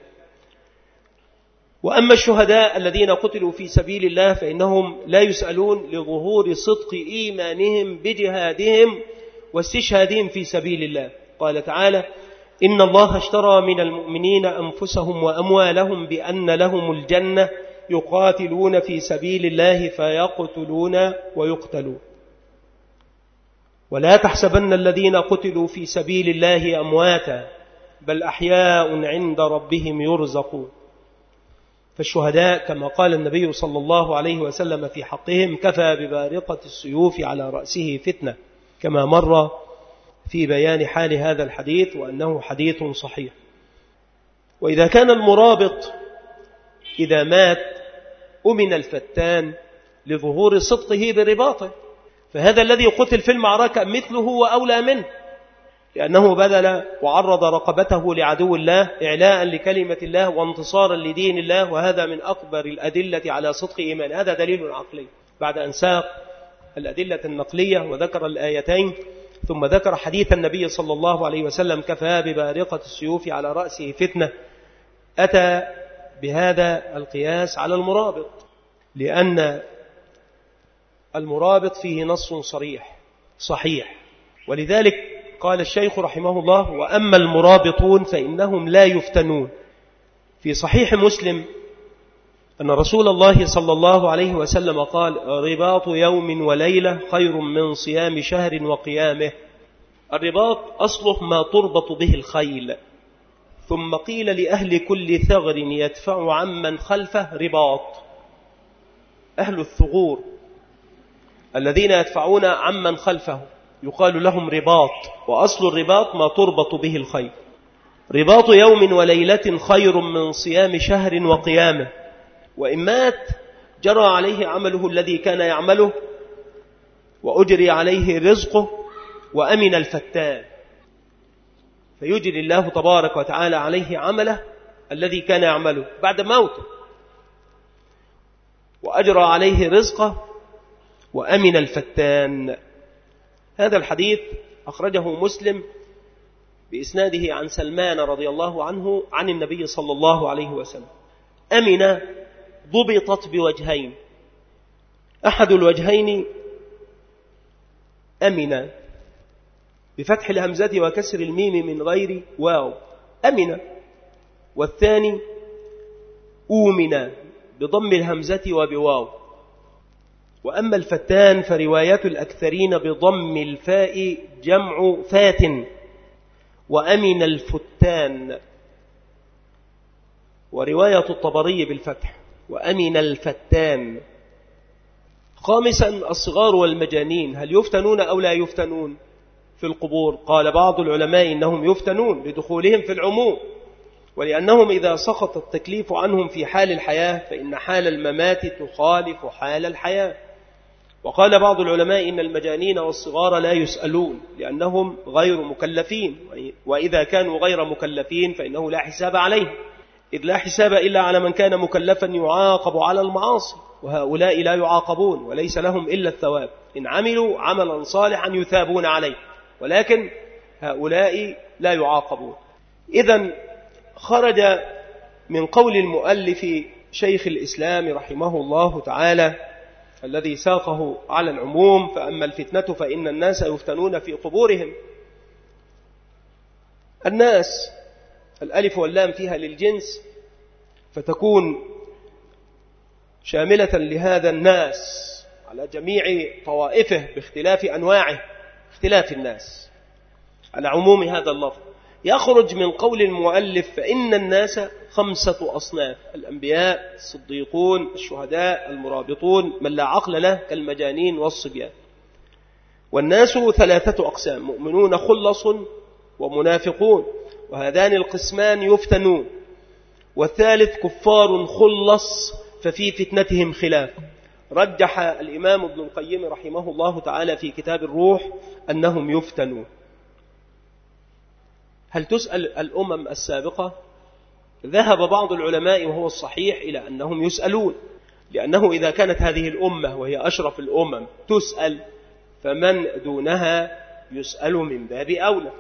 وأما الشهداء الذين قتلوا في سبيل الله فإنهم لا يسألون لظهور صدق إيمانهم بجهادهم واستشهادهم في سبيل الله. قال تعالى: إن الله اشترى من المؤمنين أنفسهم وأموالهم بأن لهم الجنة يقاتلون في سبيل الله فيقتلون ويقتلون. ولا تحسبن الذين قتلوا في سبيل الله أمواتا بل أحياء عند ربهم يرزقون. فالشهداء كما قال النبي صلى الله عليه وسلم في حقهم: كفى ببارقة السيوف على رأسه فتنة، كما مر في بيان حال هذا الحديث وأنه حديث صحيح. وإذا كان المرابط إذا مات أمن الفتان لظهور صدقه برباطه، فهذا الذي قتل في المعركة مثله وأولى منه، لأنه بذل وعرض رقبته لعدو الله إعلاء لكلمة الله وانتصارا لدين الله، وهذا من أكبر الأدلة على صدق إيمان. هذا دليل عقلي. بعد أن ساق الأدلة النقلية وذكر الآيتين ثم ذكر حديث النبي صلى الله عليه وسلم: كفى ببارقة السيوف على رأسه فتنة، أتى بهذا القياس على المرابط، لأن المرابط فيه نص صريح صحيح. ولذلك قال الشيخ رحمه الله: وأما المرابطون فإنهم لا يفتنون. في صحيح مسلم أن رسول الله صلى الله عليه وسلم قال: رباط يوم وليلة خير من صيام شهر وقيامه. الرباط أصله ما تربط به الخيل، ثم قيل لأهل كل ثغر يدفع عمن خلفه رباط. أهل الثغور الذين يدفعون عمن خلفه يقال لهم رباط، وأصل الرباط ما تربط به الخيل. رباط يوم وليلة خير من صيام شهر وقيامه. وإن مات جرى عليه عمله الذي كان يعمله، وأجري عليه رزقه، وأمن الفتان، فيجري الله تبارك وتعالى عليه عمله الذي كان يعمله بعد موته، وأجرى عليه رزقه، وأمن الفتان. هذا الحديث أخرجه مسلم بإسناده عن سلمان رضي الله عنه عن النبي صلى الله عليه وسلم. أمن ضبطت بوجهين، أحد الوجهين أمن بفتح الهمزة وكسر الميم من غير واو، أمن، والثاني أومن بضم الهمزة وبواو. وأما الفتان فروايات الأكثرين بضم الفاء جمع فات، وأمن الفتان، ورواية الطبري بالفتح وأمن الفتان. خامسا الصغار والمجانين هل يفتنون أو لا يفتنون في القبور؟ قال بعض العلماء إنهم يفتنون لدخولهم في العموم، ولأنهم إذا سقط التكليف عنهم في حال الحياة فإن حال الممات تخالف حال الحياة. وقال بعض العلماء إن المجانين والصغار لا يسألون لأنهم غير مكلفين، وإذا كانوا غير مكلفين فإنه لا حساب عليهم، إذ لا حساب إلا على من كان مكلفا يعاقب على المعاصي، وهؤلاء لا يعاقبون وليس لهم إلا الثواب، إن عملوا عملا صالحا يثابون عليه، ولكن هؤلاء لا يعاقبون. إذن خرج من قول المؤلف شيخ الإسلام رحمه الله تعالى الذي ساقه على العموم: فأما الفتنة فإن الناس يفتنون في قبورهم. الناس الألف واللام فيها للجنس، فتكون شاملة لهذا الناس على جميع طوائفه باختلاف أنواعه، اختلاف الناس على عموم هذا اللفظ. يخرج من قول المؤلف فإن الناس خمسة أصناف: الأنبياء، الصديقون، الشهداء، المرابطون، من لا عقل له كالمجانين والصبيان. والناس ثلاثة أقسام: مؤمنون خلص ومنافقون، وهذان القسمان يفتنون. والثالث كفار خلص ففي فتنتهم خلاف. رجح الإمام ابن القيم رحمه الله تعالى في كتاب الروح أنهم يفتنون. هل تسأل الأمم السابقة؟ ذهب بعض العلماء وهو الصحيح إلى أنهم يسألون، لأنه إذا كانت هذه الأمة وهي أشرف الأمم تسأل، فمن دونها يسأل من باب أولى.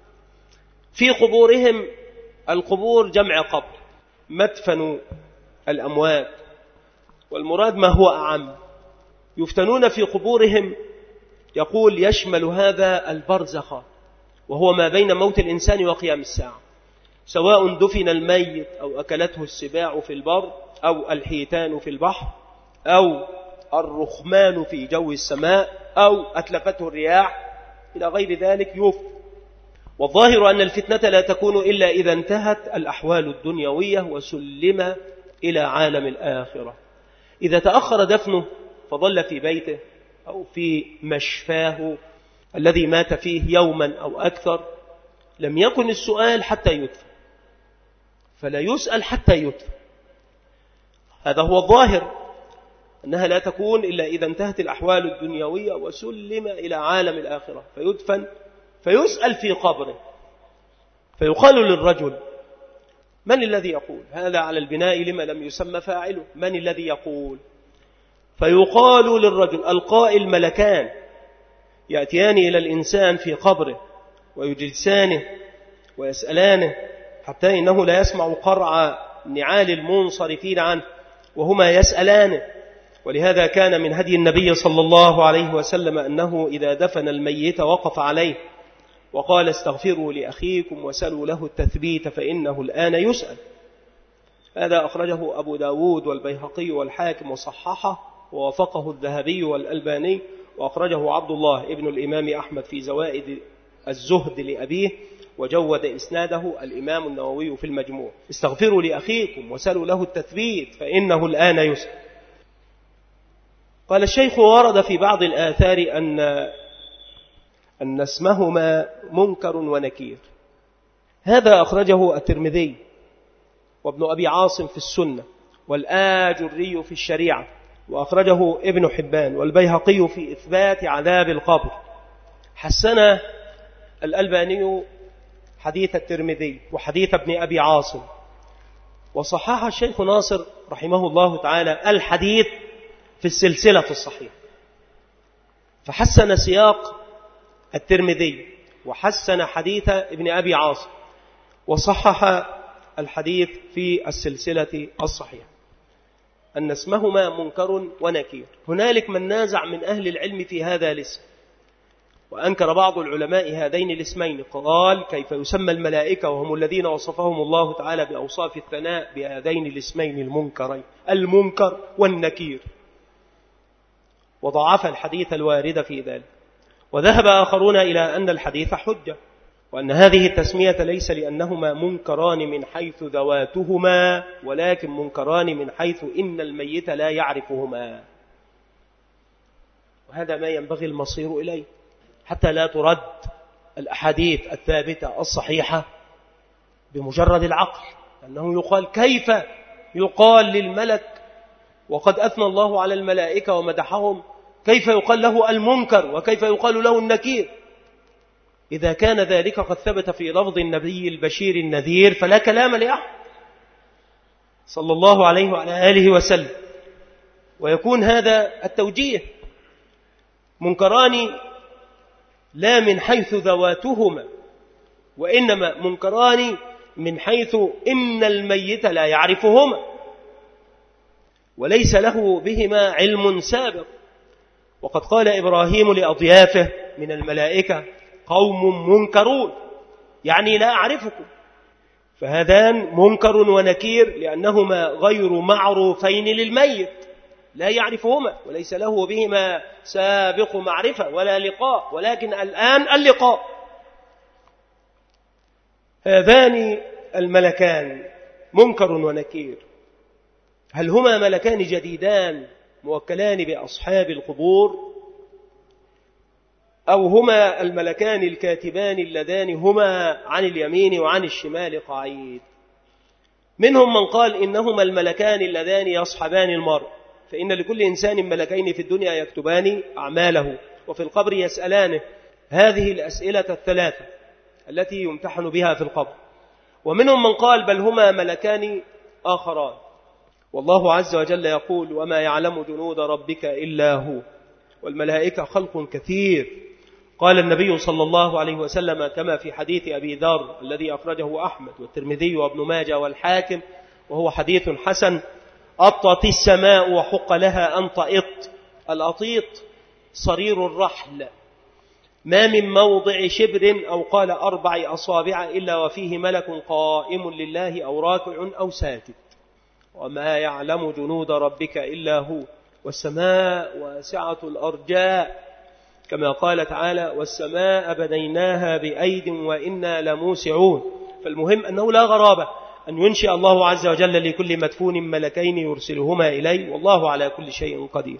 في قبورهم، القبور جمع قبر، مدفن الأموات، والمراد ما هو أعم. يفتنون في قبورهم، يقول يشمل هذا البرزخ، وهو ما بين موت الإنسان وقيام الساعة، سواء دفن الميت أو أكلته السباع في البر أو الحيتان في البحر أو الرخمان في جو السماء أو أتلفته الرياح إلى غير ذلك يفتن. والظاهر أن الفتنة لا تكون إلا إذا انتهت الأحوال الدنيوية وسلم إلى عالم الآخرة. إذا تأخر دفنه فظل في بيته أو في مشفاه الذي مات فيه يوما أو أكثر، لم يكن السؤال حتى يدفن، فلا يسأل حتى يدفن. هذا هو الظاهر، أنها لا تكون إلا إذا انتهت الأحوال الدنيوية وسلم إلى عالم الآخرة فيدفن، فيسأل في قبره، فيقال للرجل: من الذي يقول هذا على البناء لما لم يسمى فاعله؟ من الذي يقول؟ فيقال للرجل: القائل ملكان يأتيان إلى الإنسان في قبره ويجلسانه ويسألانه، حتى إنه لا يسمع قرع نعال المنصرفين عنه وهما يسألانه. ولهذا كان من هدي النبي صلى الله عليه وسلم أنه إذا دفن الميت وقف عليه وقال: استغفروا لأخيكم وسلوا له التثبيت فإنه الآن يسأل. هذا أخرجه أبو داود والبيهقي والحاكم وصححه، ووافقه الذهبي والألباني، وأخرجه عبد الله ابن الإمام أحمد في زوائد الزهد لأبيه، وجود إسناده الإمام النووي في المجموع: استغفروا لأخيكم وسلوا له التثبيت فإنه الآن يسأل. قال الشيخ: ورد في بعض الآثار أن أن اسمهما منكر ونكير. هذا أخرجه الترمذي وابن أبي عاصم في السنة والآجري في الشريعة، وأخرجه ابن حبان والبيهقي في إثبات عذاب القبر. حسن الألباني حديث الترمذي وحديث ابن أبي عاصم، وصحح الشيخ ناصر رحمه الله تعالى الحديث في السلسلة الصحيحة، فحسن سياق الترمذي وحسن حديث ابن أبي عاصم وصحح الحديث في السلسلة الصحيحة أن اسمهما منكر ونكير. هنالك من نازع من أهل العلم في هذا الاسم، وأنكر بعض العلماء هذين الاسمين، قال: كيف يسمى الملائكة وهم الذين وصفهم الله تعالى بأوصاف الثناء بهذين الاسمين المنكرين، المنكر والنكير؟ وضعف الحديث الوارد في ذلك. وذهب آخرون إلى أن الحديث حجة، وأن هذه التسمية ليس لأنهما منكران من حيث ذواتهما، ولكن منكران من حيث إن الميت لا يعرفهما.
وهذا ما ينبغي المصير إليه، حتى لا ترد الأحاديث الثابتة الصحيحة بمجرد العقل. أنه يقال كيف يقال للملك وقد أثنى الله على الملائكة ومدحهم، كيف يقال له المنكر وكيف يقال له النكير؟ إذا كان ذلك قد ثبت في لفظ النبي البشير النذير فلا كلام لأحد صلى الله عليه وعلى آله وسلم. ويكون هذا التوجيه منكران لا من حيث ذواتهما، وإنما منكران من حيث إن الميت لا يعرفهما وليس له بهما علم سابق. وقد قال إبراهيم لأضيافه من الملائكة قوم منكرون، يعني لا أعرفكم. فهذان منكر ونكير لأنهما غير معروفين للميت، لا يعرفهما وليس له بهما سابق معرفة ولا لقاء، ولكن الآن اللقاء. هذان الملكان منكر ونكير، هل هما ملكان جديدان موكلان بأصحاب القبور، أو هما الملكان الكاتبان اللذان هما عن اليمين وعن الشمال قعيد؟ منهم من قال إنهما الملكان اللذان يصحبان المرء، فإن لكل إنسان ملكين في الدنيا يكتبان أعماله وفي القبر يسألانه هذه الأسئلة الثلاثة التي يمتحن بها في القبر. ومنهم من قال بل هما ملكان آخران، والله عز وجل يقول وما يعلم جنود ربك إلا هو والملائكة خلق كثير. قال النبي صلى الله عليه وسلم كما في حديث أبي ذر الذي أخرجه أحمد والترمذي وابن ماجه والحاكم وهو حديث حسن: أطت السماء وحق لها أن تأط. الأطيط صرير الرحل، ما من موضع شبر أو قال أربع أصابع إلا وفيه ملك قائم لله أو راكع أو ساجد. وما يعلم جنود ربك إلا هو والسماء واسعة الأرجاء، كما قال تعالى والسماء بنيناها بأيد وإنا لموسعون. فالمهم أنه لا غرابة أن ينشئ الله عز وجل لكل مدفون ملكين يرسلهما إليه، والله على كل شيء قدير.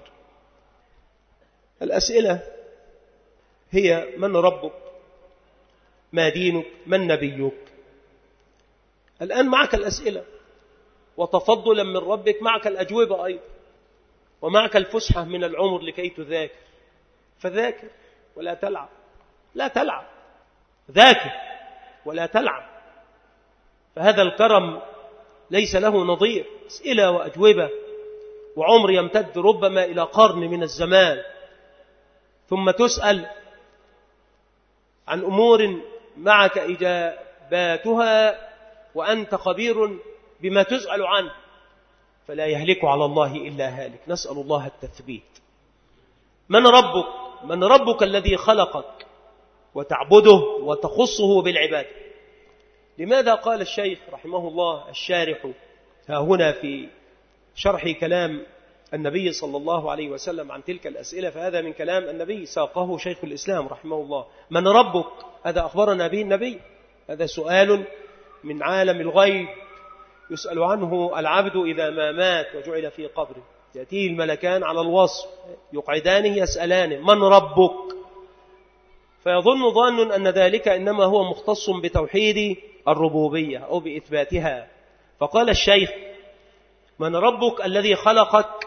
الأسئلة هي: من ربك؟ ما دينك؟ من نبيك؟ الآن معك الأسئلة، وتفضلا من ربك معك الأجوبة أيضا، ومعك الفسحة من العمر لكي تذاكر، فذاكر ولا تلعب. لا تلعب، ذاكر ولا تلعب. فهذا الكرم ليس له نظير، أسئلة وأجوبة، وعمر يمتد ربما إلى قرن من الزمان، ثم تسأل عن أمور معك إجاباتها وأنت خبير بما تسأل عنه، فلا يهلك على الله إلا هالك. نسأل الله التثبيت. من ربك؟ من ربك الذي خلقك وتعبده وتخصه بالعبادة. لماذا قال الشيخ رحمه الله الشارح ها هنا في شرح كلام النبي صلى الله عليه وسلم عن تلك الأسئلة؟ فهذا من كلام النبي ساقه شيخ الإسلام رحمه الله. من ربك؟ هذا أخبرنا به النبي، هذا سؤال من عالم الغيب يسأل عنه العبد إذا ما مات وجعل في قبره. يأتيه الملكان على الوصف يقعدانه يسألانه من ربك؟ فيظن ظان أن ذلك إنما هو مختص بتوحيد الربوبية أو بإثباتها. فقال الشيخ من ربك الذي خلقك،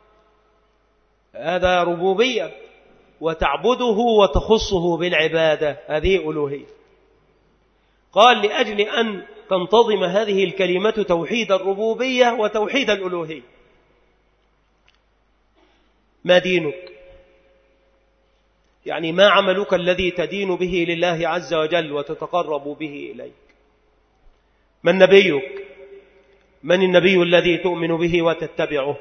هذا ربوبية، وتعبده وتخصه بالعبادة، هذه ألوهية. قال لأجل أن تنتظم هذه الكلمة توحيد الربوبية وتوحيد الألوهية. ما دينك؟ يعني ما عملك الذي تدين به لله عز وجل وتتقرب به إليك؟ من نبيك؟ من النبي الذي تؤمن به وتتبعه؟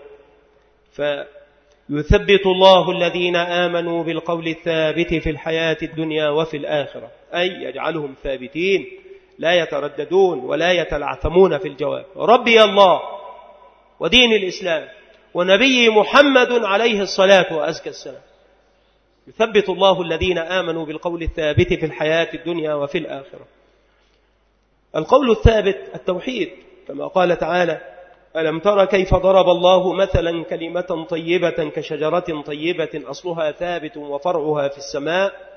فيثبت الله الذين آمنوا بالقول الثابت في الحياة الدنيا وفي الآخرة، أي يجعلهم ثابتين لا يترددون ولا يتلعثمون في الجواب. ربي الله ودين الإسلام ونبي محمد عليه الصلاة وأزكى السلام. يثبت الله الذين آمنوا بالقول الثابت في الحياة الدنيا وفي الآخرة. القول الثابت التوحيد، كما قال تعالى ألم تر كيف ضرب الله مثلا كلمة طيبة كشجرة طيبة أصلها ثابت وفرعها في السماء.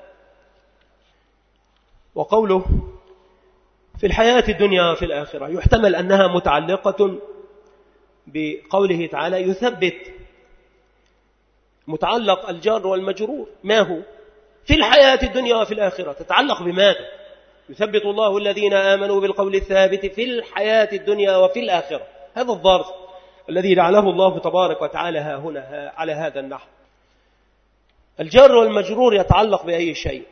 وقوله في الحياة الدنيا وفي الآخرة يحتمل أنها متعلقة بقوله تعالى يثبت، متعلق الجار والمجرور ما هو في الحياة الدنيا وفي الآخرة، تتعلق بماذا؟ يثبت الله الذين آمنوا بالقول الثابت في الحياة الدنيا وفي الآخرة. هذا الظرف الذي جعله الله تبارك وتعالى ها هنا على هذا النحو. الجار والمجرور يتعلق بأي شيء،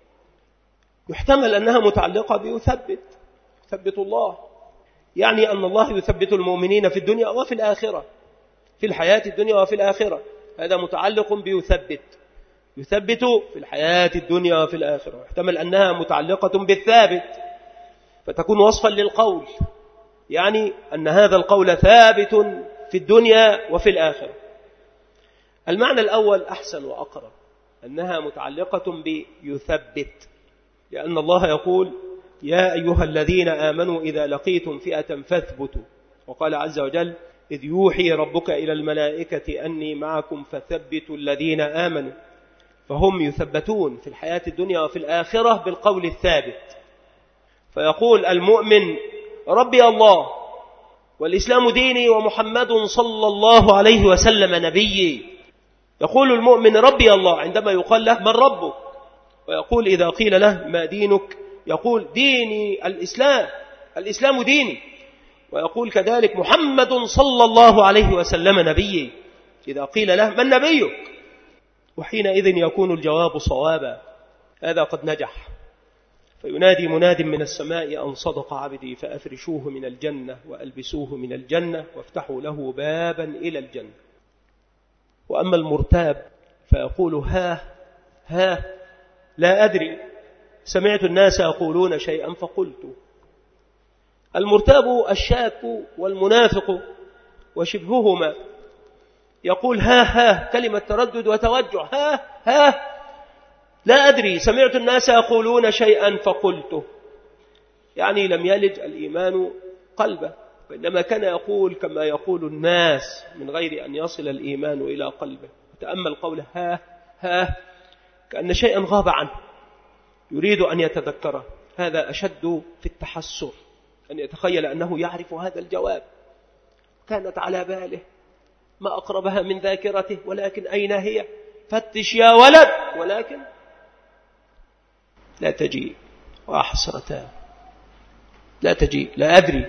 يحتمل أنها متعلقة بيثبت، يثبت الله، يعني أن الله يثبت المؤمنين في الدنيا وفي الآخرة، في الحياة الدنيا وفي الآخرة. هذا متعلق بيثبت، يثبت في الحياة الدنيا وفي الآخرة. يحتمل أنها متعلقة بالثابت فتكون وصفا للقول، يعني أن هذا القول ثابت في الدنيا وفي الآخرة. المعنى الأول أحسن وأقرب، أنها متعلقة بيثبت، لأن الله يقول يا أيها الذين آمنوا إذا لقيتم فئة فاثبتوا، وقال عز وجل إذ يوحي ربك إلى الملائكة أني معكم فثبتوا الذين آمنوا. فهم يثبتون في الحياة الدنيا وفي الآخرة بالقول الثابت. فيقول المؤمن ربي الله والإسلام ديني ومحمد صلى الله عليه وسلم نبيي. يقول المؤمن ربي الله عندما يقال له من ربك، ويقول إذا قيل له ما دينك يقول ديني الإسلام، الإسلام ديني. ويقول كذلك محمد صلى الله عليه وسلم نبيي إذا قيل له من نبيك، وحينئذ يكون الجواب صوابا، هذا قد نجح. فينادي مناد من السماء أن صدق عبدي فأفرشوه من الجنة وألبسوه من الجنة وافتحوا له بابا إلى الجنة. وأما المرتاب فيقول ها ها لا أدري سمعت الناس يقولون شيئا فقلت. المرتاب الشاك والمنافق وشبههما، يقول ها ها كلمة تردد وتوجع، ها ها لا أدري سمعت الناس يقولون شيئا فقلته، يعني لم يلج الإيمان قلبه، وإنما كان يقول كما يقول الناس من غير أن يصل الإيمان إلى قلبه. وتأمل قوله ها ها كأن شيئا غاب عنه يريد أن يتذكره. هذا أشد في التحسر، أن يتخيل أنه يعرف هذا الجواب، كانت على باله ما أقربها من ذاكرته، ولكن أين هي؟ فتش يا ولد، ولكن لا تجي. وحسرتان لا تجي، لا أدري،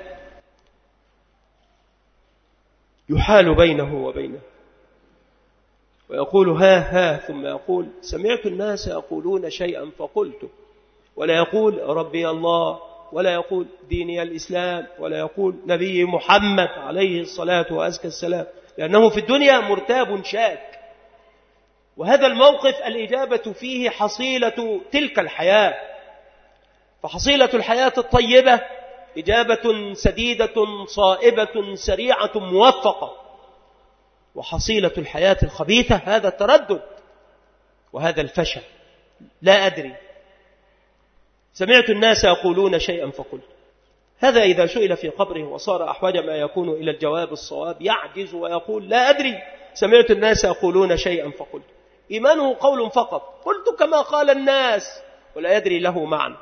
يحال بينه وبينه. ويقول ها ها ثم يقول سمعت الناس يقولون شيئا فقلت، ولا يقول ربي الله، ولا يقول ديني الإسلام، ولا يقول نبي محمد عليه الصلاة وأزكى السلام، لأنه في الدنيا مرتاب شاك. وهذا الموقف الإجابة فيه حصيلة تلك الحياة، فحصيلة الحياة الطيبة إجابة سديدة صائبة سريعة موفقة، وحصيلة الحياة الخبيثة هذا التردد وهذا الفشل، لا أدري سمعت الناس يقولون شيئا فقلت. هذا إذا سئل في قبره وصار أحوج ما يكون إلى الجواب الصواب يعجز ويقول لا أدري سمعت الناس يقولون شيئا فقلت. إيمانه قول فقط، قلت كما قال الناس، ولا يدري له معنى.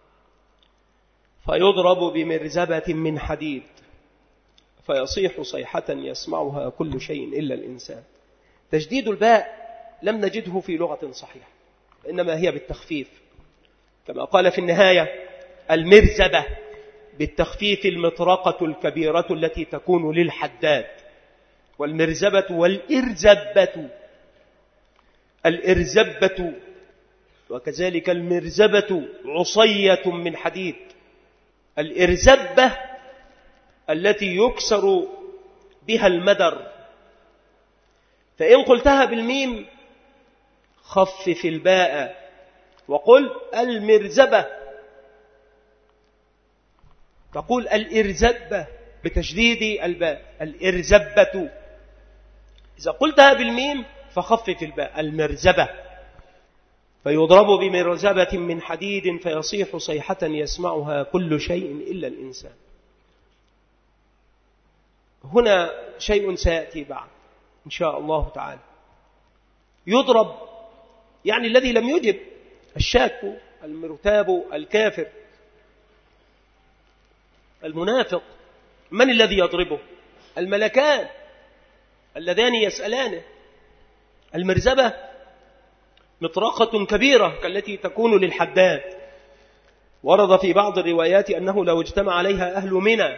فيضرب بمرزبة من حديد فيصيح صيحة يسمعها كل شيء إلا الإنسان. تجديد الباء لم نجده في لغة صحيحة، إنما هي بالتخفيف، كما قال في النهاية المرزبة بالتخفيف المطرقة الكبيرة التي تكون للحداد، والمرزبة والإرزبة، الإرزبة وكذلك المرزبة عصية من حديد. الإرزبة التي يكسر بها المدر، فإن قلتها بالميم خفف الباء وقل المرزبة، تقول الإرزبة بتشديد الباء، الإرزبة. إذا قلتها بالميم فخفف الباء، المرزبة. فيضرب بمرزبة من حديد فيصيح صيحة يسمعها كل شيء إلا الإنسان. هنا شيء سيأتي بعد إن شاء الله تعالى. يضرب يعني الذي لم يجب، الشاك، المرتاب، الكافر، المنافق. من الذي يضربه؟ الملكان اللذان يسألانه. المرزبة مطرقة كبيرة كالتي تكون للحداد، ورد في بعض الروايات أنه لو اجتمع عليها أهل منى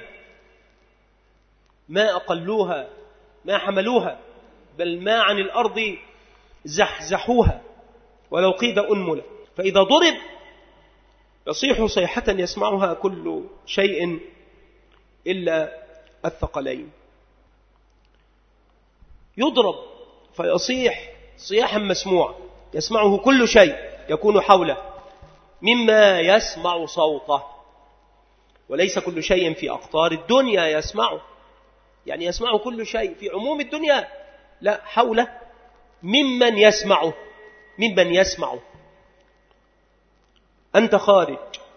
ما أقلوها، ما حملوها، بل ما عن الأرض زحزحوها ولو قيد أنملة. فإذا ضرب يصيح صيحة يسمعها كل شيء إلا الثقلين. يضرب فيصيح صياحا مسموعا يسمعه كل شيء يكون حوله مما يسمع صوته، وليس كل شيء في أقطار الدنيا يسمعه، يعني يسمعه كل شيء في عموم الدنيا، لا، حوله ممن يسمعه، ممن يسمعه. أنت خارج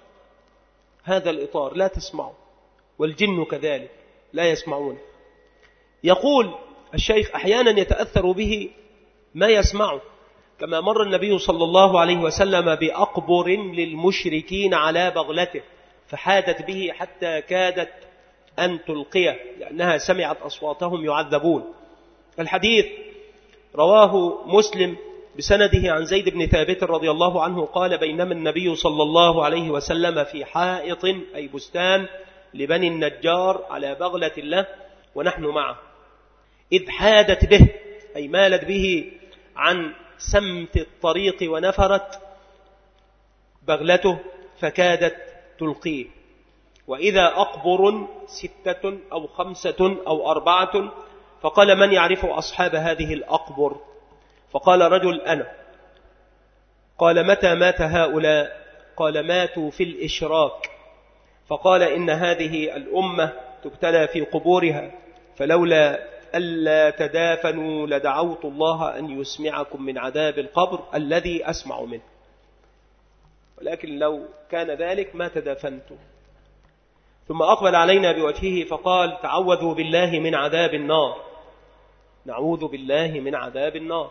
هذا الإطار لا تسمعه، والجن كذلك لا يسمعون. يقول الشيخ أحيانا يتأثر به ما يسمعه، كما مر النبي صلى الله عليه وسلم بأقبر للمشركين على بغلته فحادت به حتى كادت أن تلقيه لأنها سمعت أصواتهم يعذبون. الحديث رواه مسلم بسنده عن زيد بن ثابت رضي الله عنه قال: بينما النبي صلى الله عليه وسلم في حائط أي بستان لبني النجار على بغلة له ونحن معه، إذ حادت به أي مالت به عن سمت الطريق ونفرت بغلته فكادت تلقيه. وإذا أقبر ستة أو خمسة أو أربعة، فقال: من يعرف أصحاب هذه الأقبر؟ فقال رجل: أنا. قال: متى مات هؤلاء؟ قال: ماتوا في الإشراك. فقال: إن هذه الأمة تبتلى في قبورها، فلولا ألا تدافنوا لدعوت الله أن يسمعكم من عذاب القبر الذي أسمع منه، ولكن لو كان ذلك ما تدافنتم. ثم أقبل علينا بوجهه فقال: تعوذوا بالله من عذاب النار. نعوذ بالله من عذاب النار.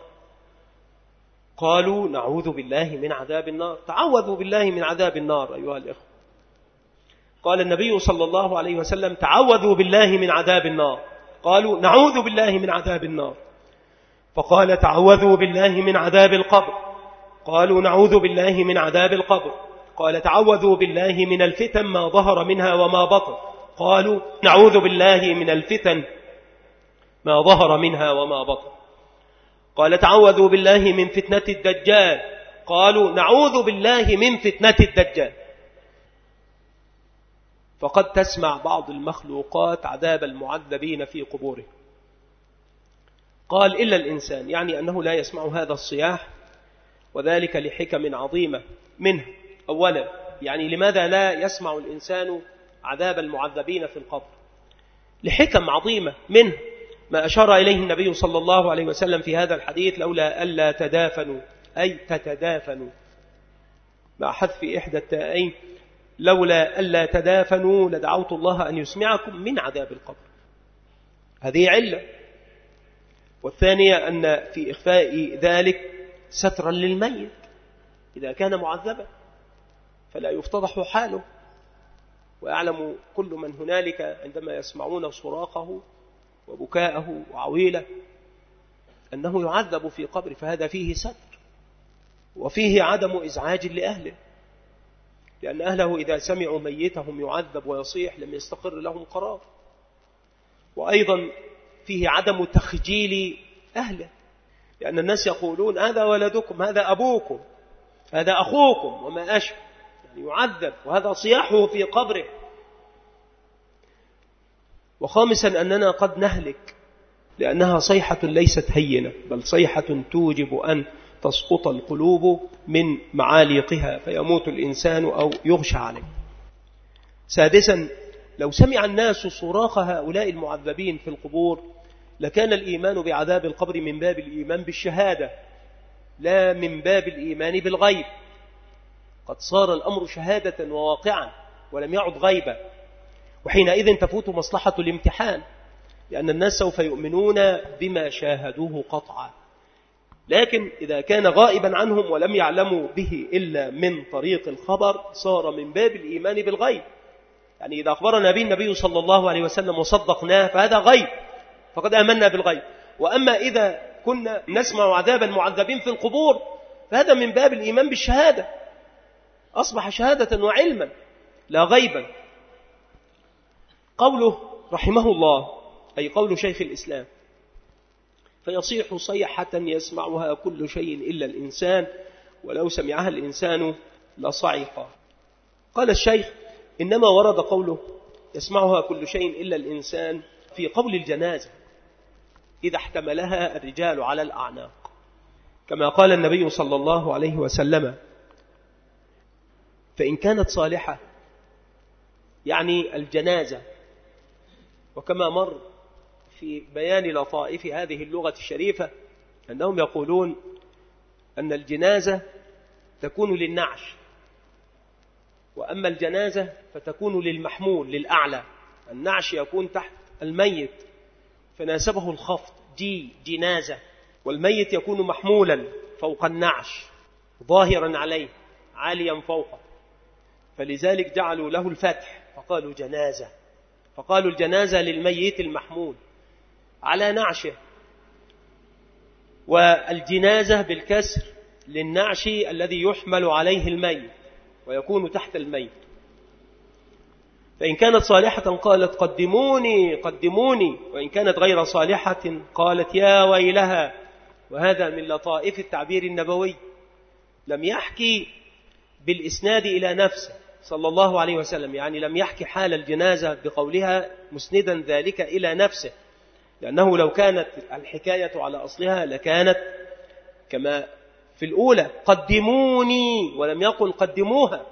قالوا: نعوذ بالله من عذاب النار. تعوذوا بالله من عذاب النار أيها الإخوة. قال النبي صلى الله عليه وسلم: تعوذوا بالله من عذاب النار. قالوا: نعوذ بالله من عذاب النار. فقال: تعوذوا بالله من عذاب القبر. قالوا: نعوذ بالله من عذاب القبر. قال: تعوذوا بالله من الفتن ما ظهر منها وما بطن. قالوا: نعوذ بالله من الفتن ما ظهر منها وما بطن. قال: تعوذوا بالله من فتنة الدجال. قالوا: نعوذ بالله من فتنة الدجال. فقد تسمع بعض المخلوقات عذاب المعذبين في قبوره. قال: إلا الإنسان، يعني أنه لا يسمع هذا الصياح، وذلك لحكم عظيمة منه. أولا، يعني لماذا لا يسمع الإنسان عذاب المعذبين في القبر؟ لحكم عظيمة منه ما أشار إليه النبي صلى الله عليه وسلم في هذا الحديث: لولا ألا تدافنوا أي تتدافنوا، مع حذف إحدى التاءين، لولا ألا تدافنوا لدعوت الله أن يسمعكم من عذاب القبر. هذه علة. والثانية أن في إخفاء ذلك سترا للميت إذا كان معذبا فلا يفتضح حاله، ويعلم كل من هنالك عندما يسمعون صراخه وبكاءه وعويله أنه يعذب في قبر، فهذا فيه ستر وفيه عدم إزعاج لأهله، لأن أهله إذا سمعوا ميتهم يعذب ويصيح لم يستقر لهم قرار. وأيضا فيه عدم تخجيل أهله، لأن الناس يقولون: هذا ولدكم، هذا أبوكم، هذا أخوكم، وما أشبه، يعني يعذب وهذا صياحه في قبره. وخامسا أننا قد نهلك، لأنها صيحة ليست هينة، بل صيحة توجب أن تسقط القلوب من معاليقها فيموت الإنسان أو يغشى عليه. سادسا، لو سمع الناس صراخ هؤلاء المعذبين في القبور لكان الإيمان بعذاب القبر من باب الإيمان بالشهادة لا من باب الإيمان بالغيب. قد صار الأمر شهادة وواقعا ولم يعد غيبا، وحينئذ تفوت مصلحة الامتحان، لأن الناس سوف يؤمنون بما شاهدوه قطعا. لكن إذا كان غائبا عنهم ولم يعلموا به إلا من طريق الخبر صار من باب الإيمان بالغيب. يعني إذا أخبرنا به النبي صلى الله عليه وسلم وصدقناه فهذا غيب، فقد آمنا بالغيب. وأما إذا كنا نسمع عذاب المعذبين في القبور فهذا من باب الإيمان بالشهادة، أصبح شهادة وعلما لا غيبا. قوله رحمه الله أي قول شيخ الإسلام: فيصيح صيحة يسمعها كل شيء إلا الإنسان ولو سمعها الإنسان لصعق. قال الشيخ: إنما ورد قوله يسمعها كل شيء إلا الإنسان في قول الجنازة إذا احتملها الرجال على الأعناق، كما قال النبي صلى الله عليه وسلم: فإن كانت صالحة، يعني الجنازة. وكما مر في بيان لطائف هذه اللغة الشريفة أنهم يقولون أن الجنازة تكون للنعش، وأما الجنازة فتكون للمحمول للأعلى. النعش يكون تحت الميت فناسبه الخفض جي جنازة، والميت يكون محمولا فوق النعش ظاهرا عليه عاليا فوقه، فلذلك جعلوا له الفتح فقالوا جنازة، فقالوا الجنازة للميت المحمول على نعشه، والجنازة بالكسر للنعش الذي يحمل عليه الميت ويكون تحت الميت. فإن كانت صالحة قالت قدموني قدموني، وإن كانت غير صالحة قالت يا ويلها. وهذا من لطائف التعبير النبوي، لم يحكي بالإسناد إلى نفسه صلى الله عليه وسلم، يعني لم يحكي حال الجنازة بقولها مسندا ذلك إلى نفسه، لأنه لو كانت الحكاية على أصلها لكانت كما في الأولى قدموني ولم يقل قدموها،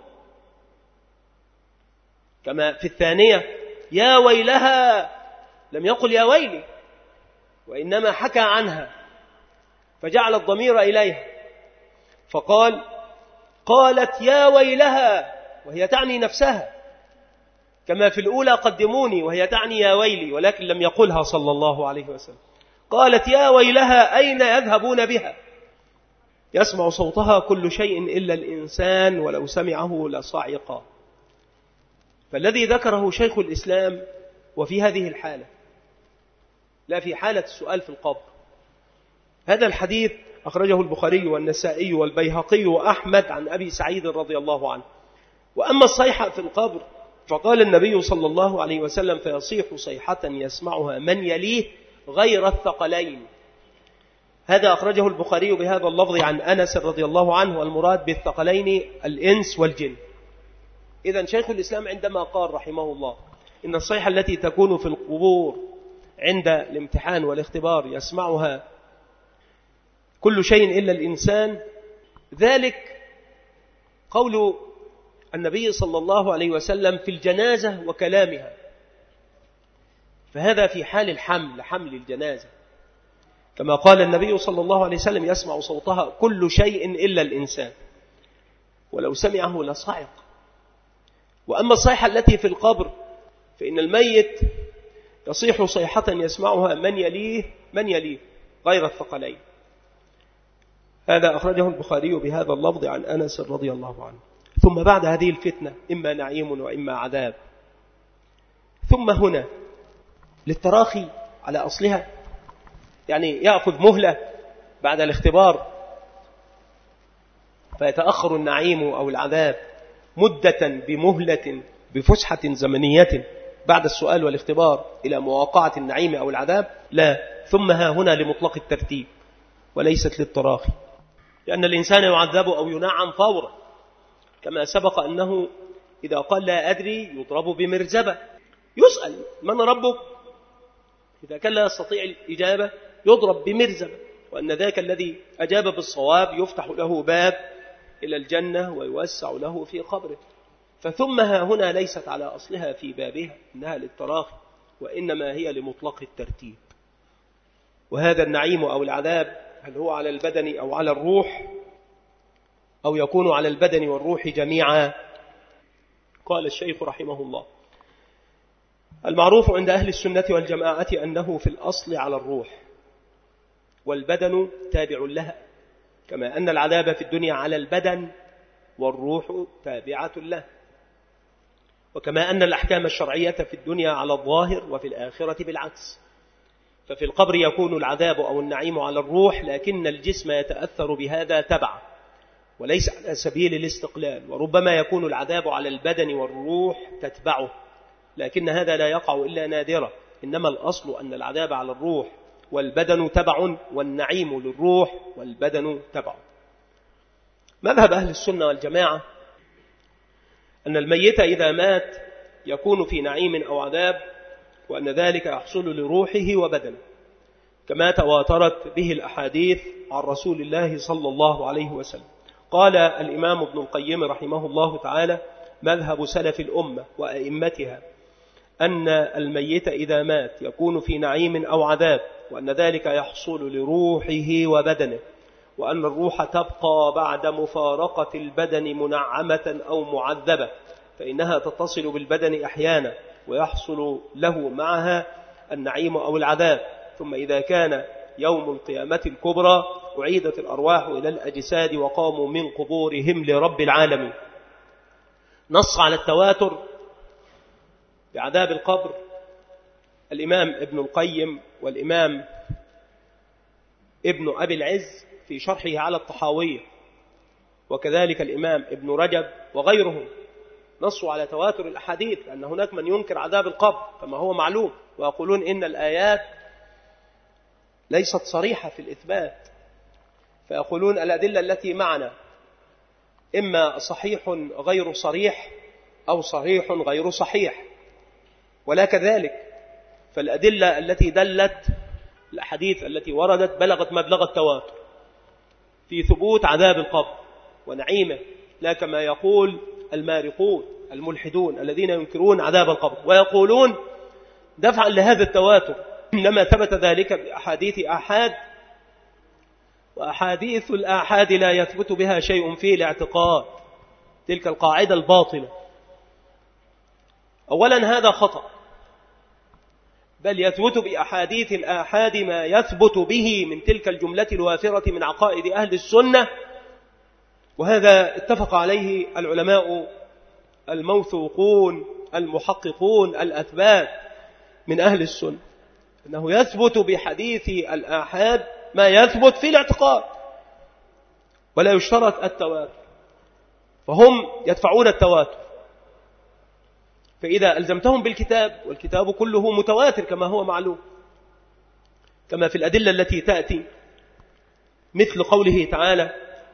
كما في الثانية يا ويلها لم يقل يا ويلي، وإنما حكى عنها فجعل الضمير إليها فقال قالت يا ويلها وهي تعني نفسها، كما في الأولى قدموني وهي تعني يا ويلي، ولكن لم يقلها صلى الله عليه وسلم. قالت يا ويلها أين يذهبون بها؟ يسمع صوتها كل شيء إلا الإنسان ولو سمعه لصعق. فالذي ذكره شيخ الإسلام وفي هذه الحالة، لا في حالة السؤال في القبر. هذا الحديث أخرجه البخاري والنسائي والبيهقي وأحمد عن أبي سعيد رضي الله عنه. وأما الصيحة في القبر فقال النبي صلى الله عليه وسلم: فيصيح صيحة يسمعها من يليه غير الثقلين. هذا أخرجه البخاري بهذا اللفظ عن أنس رضي الله عنه، والمراد بالثقلين الإنس والجن. إذن شيخ الإسلام عندما قال رحمه الله إن الصيحة التي تكون في القبور عند الامتحان والاختبار يسمعها كل شيء إلا الإنسان، ذلك قول النبي صلى الله عليه وسلم في الجنازة وكلامها، فهذا في حال الحمل، حمل الجنازة، كما قال النبي صلى الله عليه وسلم: يسمع صوتها كل شيء إلا الإنسان ولو سمعه لصعق. وأما الصيحة التي في القبر فإن الميت يصيح صيحة يسمعها من يليه من يليه غير الثقلين. هذا أخرجه البخاري بهذا اللفظ عن أنس رضي الله عنه. ثم بعد هذه الفتنة إما نعيم وإما عذاب. ثم هنا للتراخي على أصلها، يعني يأخذ مهلة بعد الاختبار فيتأخر النعيم أو العذاب مدة بمهلة بفسحة زمنية بعد السؤال والاختبار إلى مواقعة النعيم أو العذاب، لا، ثم ها هنا لمطلق الترتيب وليست للتراخي، لأن الإنسان يعذب أو ينعم فورا، كما سبق أنه إذا قال لا أدري يضرب بمرزبة، يسأل من ربك، إذا كان لا يستطيع الإجابة يضرب بمرزبة، وأن ذاك الذي أجاب بالصواب يفتح له باب إلى الجنة ويوسع له في قبره. فثم ها هنا ليست على أصلها في بابها إنها للتراخي، وإنما هي لمطلق الترتيب. وهذا النعيم أو العذاب هل هو على البدن أو على الروح، أو يكون على البدن والروح جميعا؟ قال الشيخ رحمه الله: المعروف عند أهل السنة والجماعة أنه في الأصل على الروح، والبدن تابع لها، كما أن العذاب في الدنيا على البدن والروح تابعة له، وكما أن الأحكام الشرعية في الدنيا على الظاهر وفي الآخرة بالعكس. ففي القبر يكون العذاب أو النعيم على الروح، لكن الجسم يتأثر بهذا تبعا وليس على سبيل الاستقلال، وربما يكون العذاب على البدن والروح تتبعه، لكن هذا لا يقع إلا نادرا، إنما الأصل أن العذاب على الروح والبدن تبع، والنعيم للروح والبدن تبع. مذهب أهل السنة والجماعة أن الميت إذا مات يكون في نعيم أو عذاب، وأن ذلك يحصل لروحه وبدنه، كما تواترت به الأحاديث عن رسول الله صلى الله عليه وسلم. قال الإمام ابن القيم رحمه الله تعالى: مذهب سلف الأمة وأئمتها أن الميت إذا مات يكون في نعيم أو عذاب، وأن ذلك يحصل لروحه وبدنه، وأن الروح تبقى بعد مفارقة البدن منعمة أو معذبة، فإنها تتصل بالبدن أحيانا ويحصل له معها النعيم أو العذاب. ثم إذا كان يوم القيامة الكبرى أعيدت الأرواح إلى الأجساد وقاموا من قبورهم لرب العالمين. نص على التواتر بعذاب القبر الإمام ابن القيم والإمام ابن أبي العز في شرحه على الطحاوية، وكذلك الإمام ابن رجب وغيرهم نصوا على تواتر الأحاديث، لأن هناك من ينكر عذاب القبر كما هو معلوم، ويقولون إن الآيات ليست صريحة في الإثبات، فيقولون الأدلة التي معنا إما صحيح غير صريح أو صحيح غير صحيح، ولا كذلك فالأدلة التي دلت الأحاديث التي وردت بلغت مبلغ التواتر في ثبوت عذاب القبر ونعيمه، لا كما يقول المارقون الملحدون الذين ينكرون عذاب القبر ويقولون دفعا لهذا التواتر إنما ثبت ذلك بأحاديث آحاد، وأحاديث الآحاد لا يثبت بها شيء في الاعتقاد، تلك القاعدة الباطلة. أولا هذا خطأ، بل يثبت بأحاديث الآحاد ما يثبت به من تلك الجملة الوافرة من عقائد أهل السنة، وهذا اتفق عليه العلماء الموثوقون المحققون الأثبات من أهل السنة، أنه يثبت بحديث الآحاد ما يثبت في الاعتقاد، ولا يشترط التواتر، فهم يدفعون التواتر. فإذا ألزمتهم بالكتاب، والكتاب كله متواتر كما هو معلوم، كما في الأدلة التي تأتي مثل قوله تعالى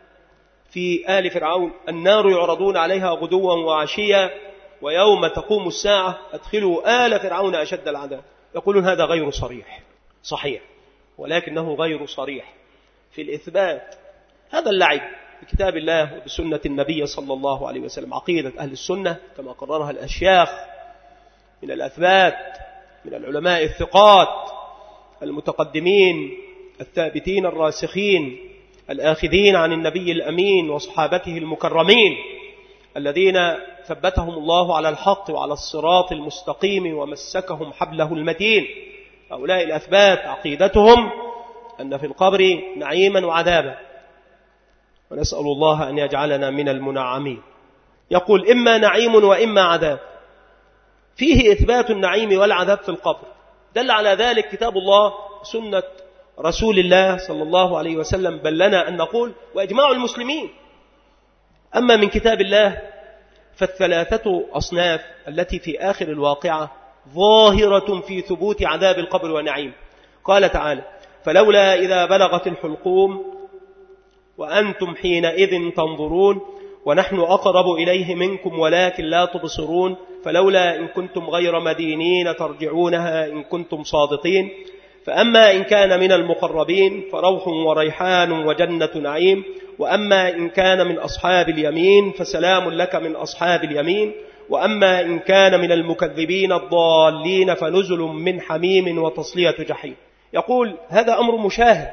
في آل فرعون: النار يعرضون عليها غدوا وعشيا ويوم تقوم الساعة أدخلوا آل فرعون أشد العذاب. يقولون هذا غير صريح، صحيح ولكنه غير صريح في الإثبات. هذا اللعب بكتاب الله وبسنة النبي صلى الله عليه وسلم، عقيدة أهل السنة كما قررها الأشياخ من الأثبات من العلماء الثقات المتقدمين الثابتين الراسخين الآخذين عن النبي الأمين وصحابته المكرمين الذين ثبتهم الله على الحق وعلى الصراط المستقيم ومسكهم حبله المتين. هؤلاء الأثبات عقيدتهم أن في القبر نعيما وعذابا، ونسأل الله أن يجعلنا من المنعمين. يقول إما نعيم وإما عذاب، فيه إثبات النعيم والعذاب في القبر، دل على ذلك كتاب الله سنة رسول الله صلى الله عليه وسلم، بل لنا أن نقول وإجماع المسلمين. أما من كتاب الله فالثلاثة أصناف التي في آخر الواقعة ظاهرة في ثبوت عذاب القبر ونعيم. قال تعالى: فلولا إذا بلغت الحلقوم وأنتم حينئذ تنظرون ونحن أقرب إليه منكم ولكن لا تبصرون فلولا إن كنتم غير مدينين ترجعونها إن كنتم صادقين. فأما إن كان من المقربين فروح وريحان وجنة نعيم، وأما إن كان من أصحاب اليمين فسلام لك من أصحاب اليمين، وأما إن كان من المكذبين الضالين فنزل من حميم وتصلية جحيم. يقول هذا أمر مشاهد،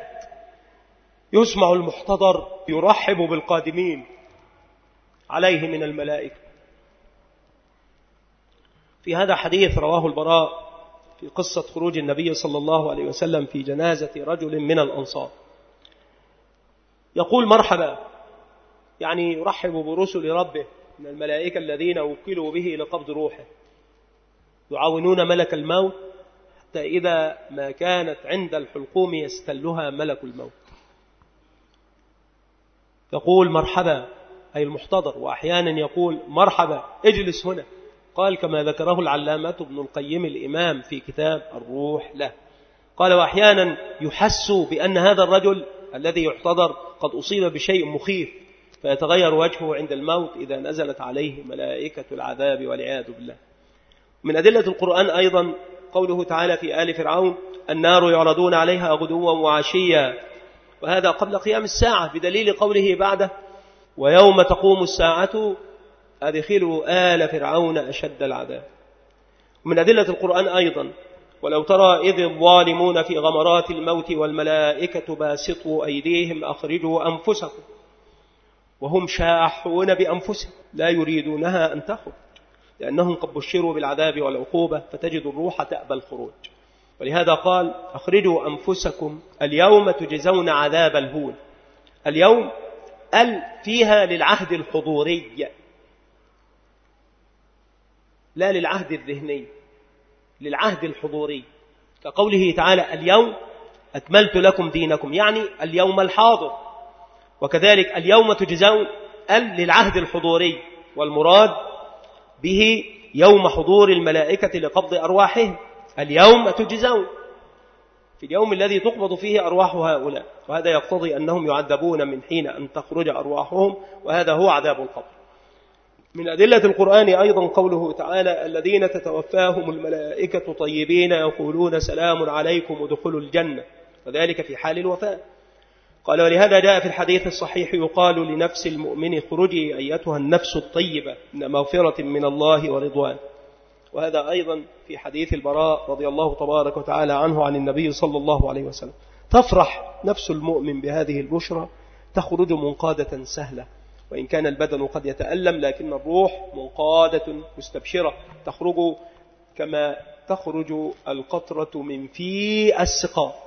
يسمع المحتضر يرحب بالقادمين عليه من الملائكة. في هذا حديث رواه البراء في قصة خروج النبي صلى الله عليه وسلم في جنازة رجل من الأنصار. يقول مرحبا، يعني يرحب برسل ربه من الملائكة الذين وكلوا به لقبض روحه، يعاونون ملك الموت حتى إذا ما كانت عند الحلقوم يستلها ملك الموت. يقول مرحبا أي المحتضر، وأحيانا يقول مرحبا اجلس هنا، قال كما ذكره العلامة ابن القيم الإمام في كتاب الروح له. قال وأحيانا يحس بأن هذا الرجل الذي يحتضر قد أصيب بشيء مخيف فيتغير وجهه عند الموت إذا نزلت عليه ملائكة العذاب والعياذ بالله. من أدلة القرآن أيضا قوله تعالى في آل فرعون النار يعرضون عليها غدوا وعشيا، وهذا قبل قيام الساعة بدليل قوله بعده ويوم تقوم الساعة أدخلوا آل فرعون أشد العذاب. ومن أدلة القرآن أيضا ولو ترى إذ الظالمون في غمرات الموت والملائكة باسطوا أيديهم أخرجوا أنفسكم وهم شاحون بأنفسهم لا يريدونها أن تخرج لأنهم قد بشروا بالعذاب والعقوبة فتجد الروح تأبى الخروج. ولهذا قال أخرجوا أنفسكم اليوم تجزون عذاب الهون. اليوم ال فيها للعهد الحضوري لا للعهد الذهني، للعهد الحضوري، كقوله تعالى اليوم أكملت لكم دينكم، يعني اليوم الحاضر. وكذلك اليوم تجزون ال للعهد الحضوري، والمراد به يوم حضور الملائكة لقبض أرواحهم، اليوم تجزون في اليوم الذي تقبض فيه أرواح هؤلاء، وهذا يقتضي أنهم يعذبون من حين أن تخرج أرواحهم، وهذا هو عذاب القبر. من أدلة القرآن أيضا قوله تعالى الذين تتوفاهم الملائكة طيبين يقولون سلام عليكم ادخلوا الجنة، وذلك في حال الوفاة. قال ولهذا جاء في الحديث الصحيح يقال لنفس المؤمن خرجي أيتها النفس الطيبة إن مغفرة من الله ورضوان. وهذا أيضا في حديث البراء رضي الله تبارك وتعالى عنه عن النبي صلى الله عليه وسلم. تفرح نفس المؤمن بهذه البشرى، تخرج منقادة سهلة، وإن كان البدن قد يتألم لكن الروح منقادة مستبشرة، تخرج كما تخرج القطرة من في السقاء.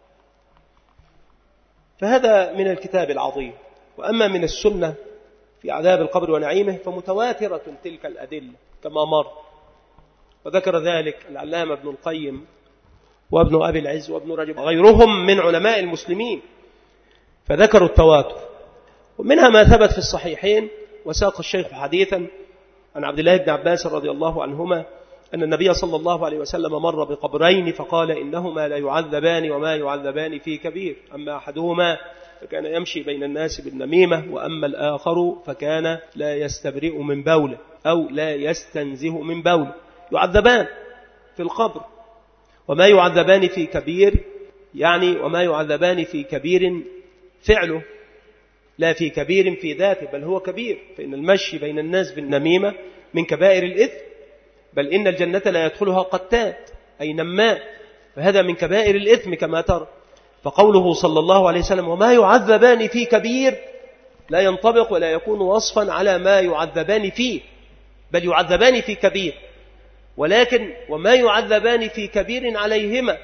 فهذا من الكتاب العظيم. وأما من السنة في عذاب القبر ونعيمه فمتواترة تلك الأدلة كما مر، وذكر ذلك العلامة ابن القيم وابن أبي العز وابن رجب وغيرهم من علماء المسلمين، فذكروا التواتر. ومنها ما ثبت في الصحيحين، وساق الشيخ حديثا عن عبد الله بن عباس رضي الله عنهما أن النبي صلى الله عليه وسلم مر بقبرين فقال إنهما لا يعذبان وما يعذبان في كبير، أما أحدهما فكان يمشي بين الناس بالنميمة، وأما الآخر فكان لا يستبرئ من بوله أو لا يستنزه من بوله. يعذبان في القبر. وما يعذبان في كبير يعني وما يعذبان في كبير فعله لا في كبير في ذاته، بل هو كبير، فإن المشي بين الناس بالنميمة من كبائر الإثم، بل إن الجنة لا يدخلها قتات أي نماء، فهذا من كبائر الإثم كما ترى. فقوله صلى الله عليه وسلم وما يعذبان في كبير لا ينطبق ولا يكون وصفا على ما يعذبان فيه، بل يعذبان في كبير، ولكن وما يعذبان في كبير عليهما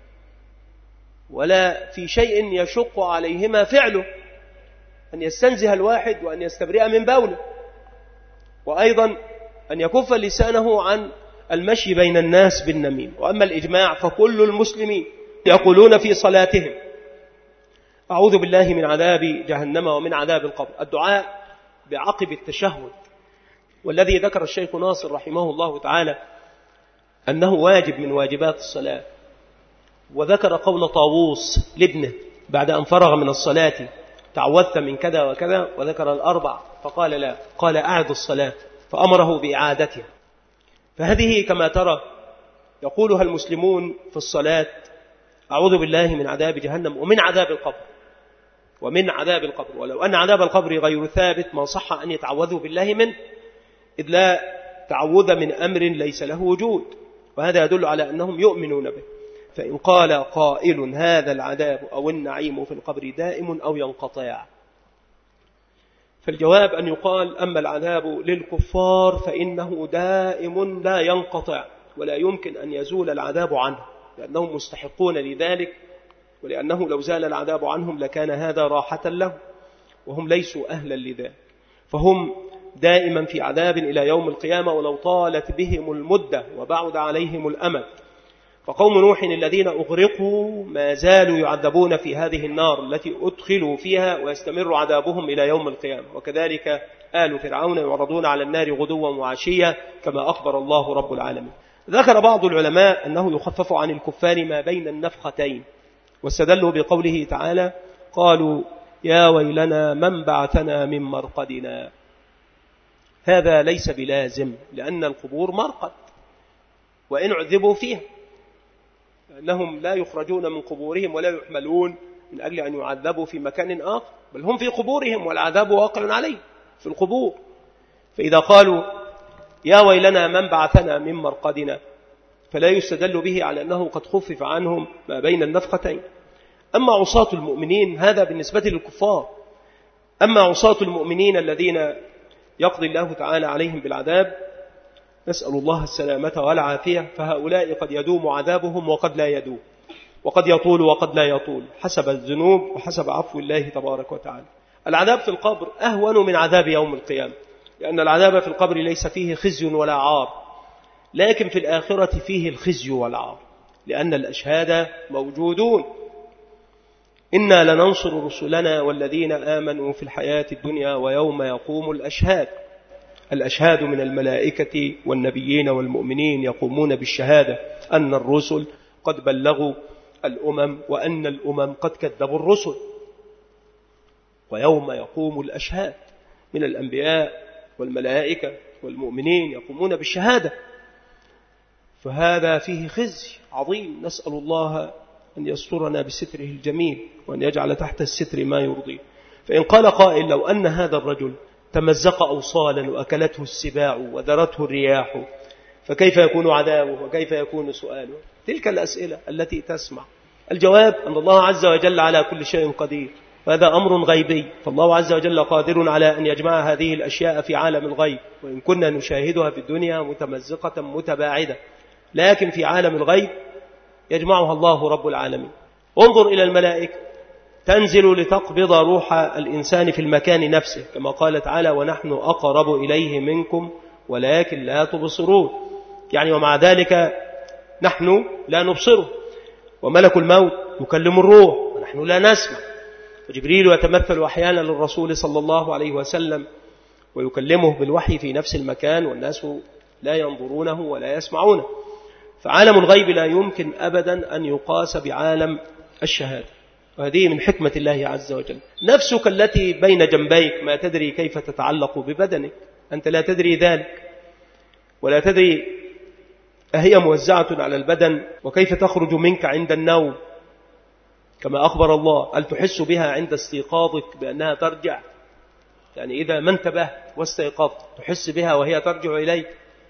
ولا في شيء يشق عليهما فعله، أن يستنزه الواحد وأن يستبرئ من بوله، وأيضا أن يكف لسانه عن المشي بين الناس بالنميم. وأما الإجماع فكل المسلمين يقولون في صلاتهم أعوذ بالله من عذاب جهنم ومن عذاب القبر، الدعاء بعقب التشهد، والذي ذكر الشيخ ناصر رحمه الله تعالى أنه واجب من واجبات الصلاة. وذكر قول طاووس لابنه بعد أن فرغ من الصلاة تعوذت من كذا وكذا، وذكر الأربع فقال لا، قال أعد الصلاة، فأمره بإعادتها. فهذه كما ترى يقولها المسلمون في الصلاة أعوذ بالله من عذاب جهنم ومن عذاب القبر ومن عذاب القبر. ولو أن عذاب القبر غير ثابت ما صح أن يتعوذوا بالله منه، إذ لا تعوذ من أمر ليس له وجود، وهذا يدل على أنهم يؤمنون به. فإن قال قائل هذا العذاب أو النعيم في القبر دائم أو ينقطع، فالجواب أن يقال أما العذاب للكفار فإنه دائم لا ينقطع، ولا يمكن أن يزول العذاب عنه، لأنهم مستحقون لذلك، ولأنه لو زال العذاب عنهم لكان هذا راحة لهم، وهم ليسوا أهلا لذلك، فهم دائما في عذاب إلى يوم القيامة ولو طالت بهم المدة وبعد عليهم الأمد. فقوم نوح الذين أغرقوا ما زالوا يعذبون في هذه النار التي أدخلوا فيها، ويستمر عذابهم إلى يوم القيامة. وكذلك آل فرعون يعرضون على النار غدوا وعشيا كما أخبر الله رب العالمين. ذكر بعض العلماء أنه يخفف عن الكفار ما بين النفختين، واستدلوا بقوله تعالى: قالوا يا ويلنا من بعثنا من مرقدنا. هذا ليس بلازم، لأن القبور مرقد وإن عذبوا فيها، أنهم لا يخرجون من قبورهم ولا يحملون من أجل أن يعذبوا في مكان آخر، بل هم في قبورهم والعذاب واقع عليهم في القبور. فإذا قالوا يا ويلنا من بعثنا من مرقدنا فلا يستدل به على أنه قد خفف عنهم ما بين النفختين. أما عصاة المؤمنين هذا بالنسبة للكفار. أما عصاة المؤمنين الذين يقضي الله تعالى عليهم بالعذاب، نسأل الله السلامة والعافية، فهؤلاء قد يدوم عذابهم وقد لا يدوم، وقد يطول وقد لا يطول، حسب الذنوب وحسب عفو الله تبارك وتعالى. العذاب في القبر أهون من عذاب يوم القيامة، لأن العذاب في القبر ليس فيه خزي ولا عار، لكن في الآخرة فيه الخزي والعار، لأن الأشهاد موجودون. إنا لننصر رسلنا والذين آمنوا في الحياة الدنيا ويوم يقوم الأشهاد. الأشهاد من الملائكة والنبيين والمؤمنين يقومون بالشهادة أن الرسل قد بلغوا الأمم، وأن الأمم قد كذبوا الرسل. ويوم يقوم الأشهاد من الأنبياء والملائكة والمؤمنين يقومون بالشهادة، فهذا فيه خزي عظيم. نسأل الله أن يسترنا بستره الجميل، وأن يجعل تحت الستر ما يرضيه. فإن قال قائل لو أن هذا الرجل تمزق أوصالا وأكلته السباع وذرته الرياح فكيف يكون عذابه وكيف يكون سؤاله؟ تلك الأسئلة التي تسمع. الجواب أن الله عز وجل على كل شيء قدير، وهذا أمر غيبي، فالله عز وجل قادر على أن يجمع هذه الأشياء في عالم الغيب، وإن كنا نشاهدها في الدنيا متمزقة متباعدة، لكن في عالم الغيب يجمعها الله رب العالمين. انظر إلى الملائكة تنزل لتقبض روح الإنسان في المكان نفسه، كما قال تعالى ونحن أقرب إليه منكم ولكن لا تبصرون، يعني ومع ذلك نحن لا نبصره. وملك الموت يكلم الروح ونحن لا نسمع، وجبريل يتمثل أحيانا للرسول صلى الله عليه وسلم ويكلمه بالوحي في نفس المكان، والناس لا ينظرونه ولا يسمعونه. فعالم الغيب لا يمكن أبدا أن يقاس بعالم الشهادة، وهذه من حكمة الله عز وجل. نفسك التي بين جنبيك ما تدري كيف تتعلق ببدنك، أنت لا تدري ذلك، ولا تدري أهي موزعة على البدن وكيف تخرج منك عند النوم، كما أخبر الله. هل تحس بها عند استيقاظك بأنها ترجع؟ يعني إذا ما انتبهت واستيقظت تحس بها وهي ترجع إليك.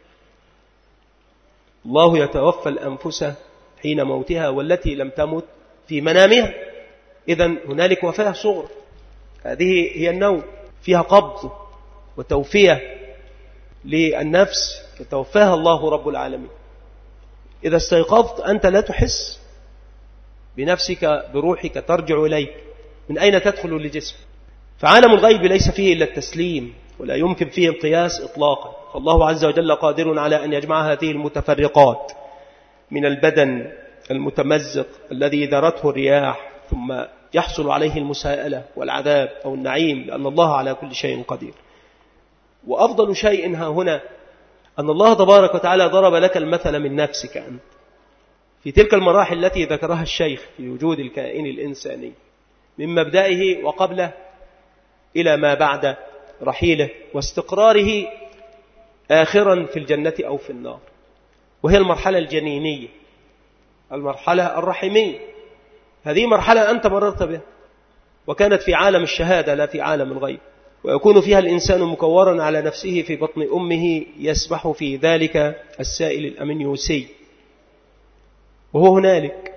الله يتوفى الأنفس حين موتها والتي لم تمت في منامها. إذن هنالك وفاة صغرى، هذه هي النوم، فيها قبض وتوفية للنفس يتوفاها الله رب العالمين. إذا استيقظت أنت لا تحس بنفسك بروحك ترجع إليك، من أين تدخل لجسمك؟ فعالم الغيب ليس فيه إلا التسليم، ولا يمكن فيه القياس إطلاقا. فالله عز وجل قادر على أن يجمع هذه المتفرقات من البدن المتمزق الذي ذرته الرياح، ثم يحصل عليه المساءلة والعذاب أو النعيم، لأن الله على كل شيء قدير. وأفضل شيء ها هنا أن الله تبارك وتعالى ضرب لك المثل من نفسك أنت في تلك المراحل التي ذكرها الشيخ في وجود الكائن الإنساني، من مبدئه وقبله إلى ما بعد رحيله واستقراره آخرا في الجنة أو في النار، وهي المرحلة الجنينية، المرحلة الرحمية. هذه مرحلة أنت مررت بها، وكانت في عالم الشهادة لا في عالم الغيب، ويكون فيها الإنسان مكورا على نفسه في بطن أمه يسبح في ذلك السائل الأمنيوسي، وهو هنالك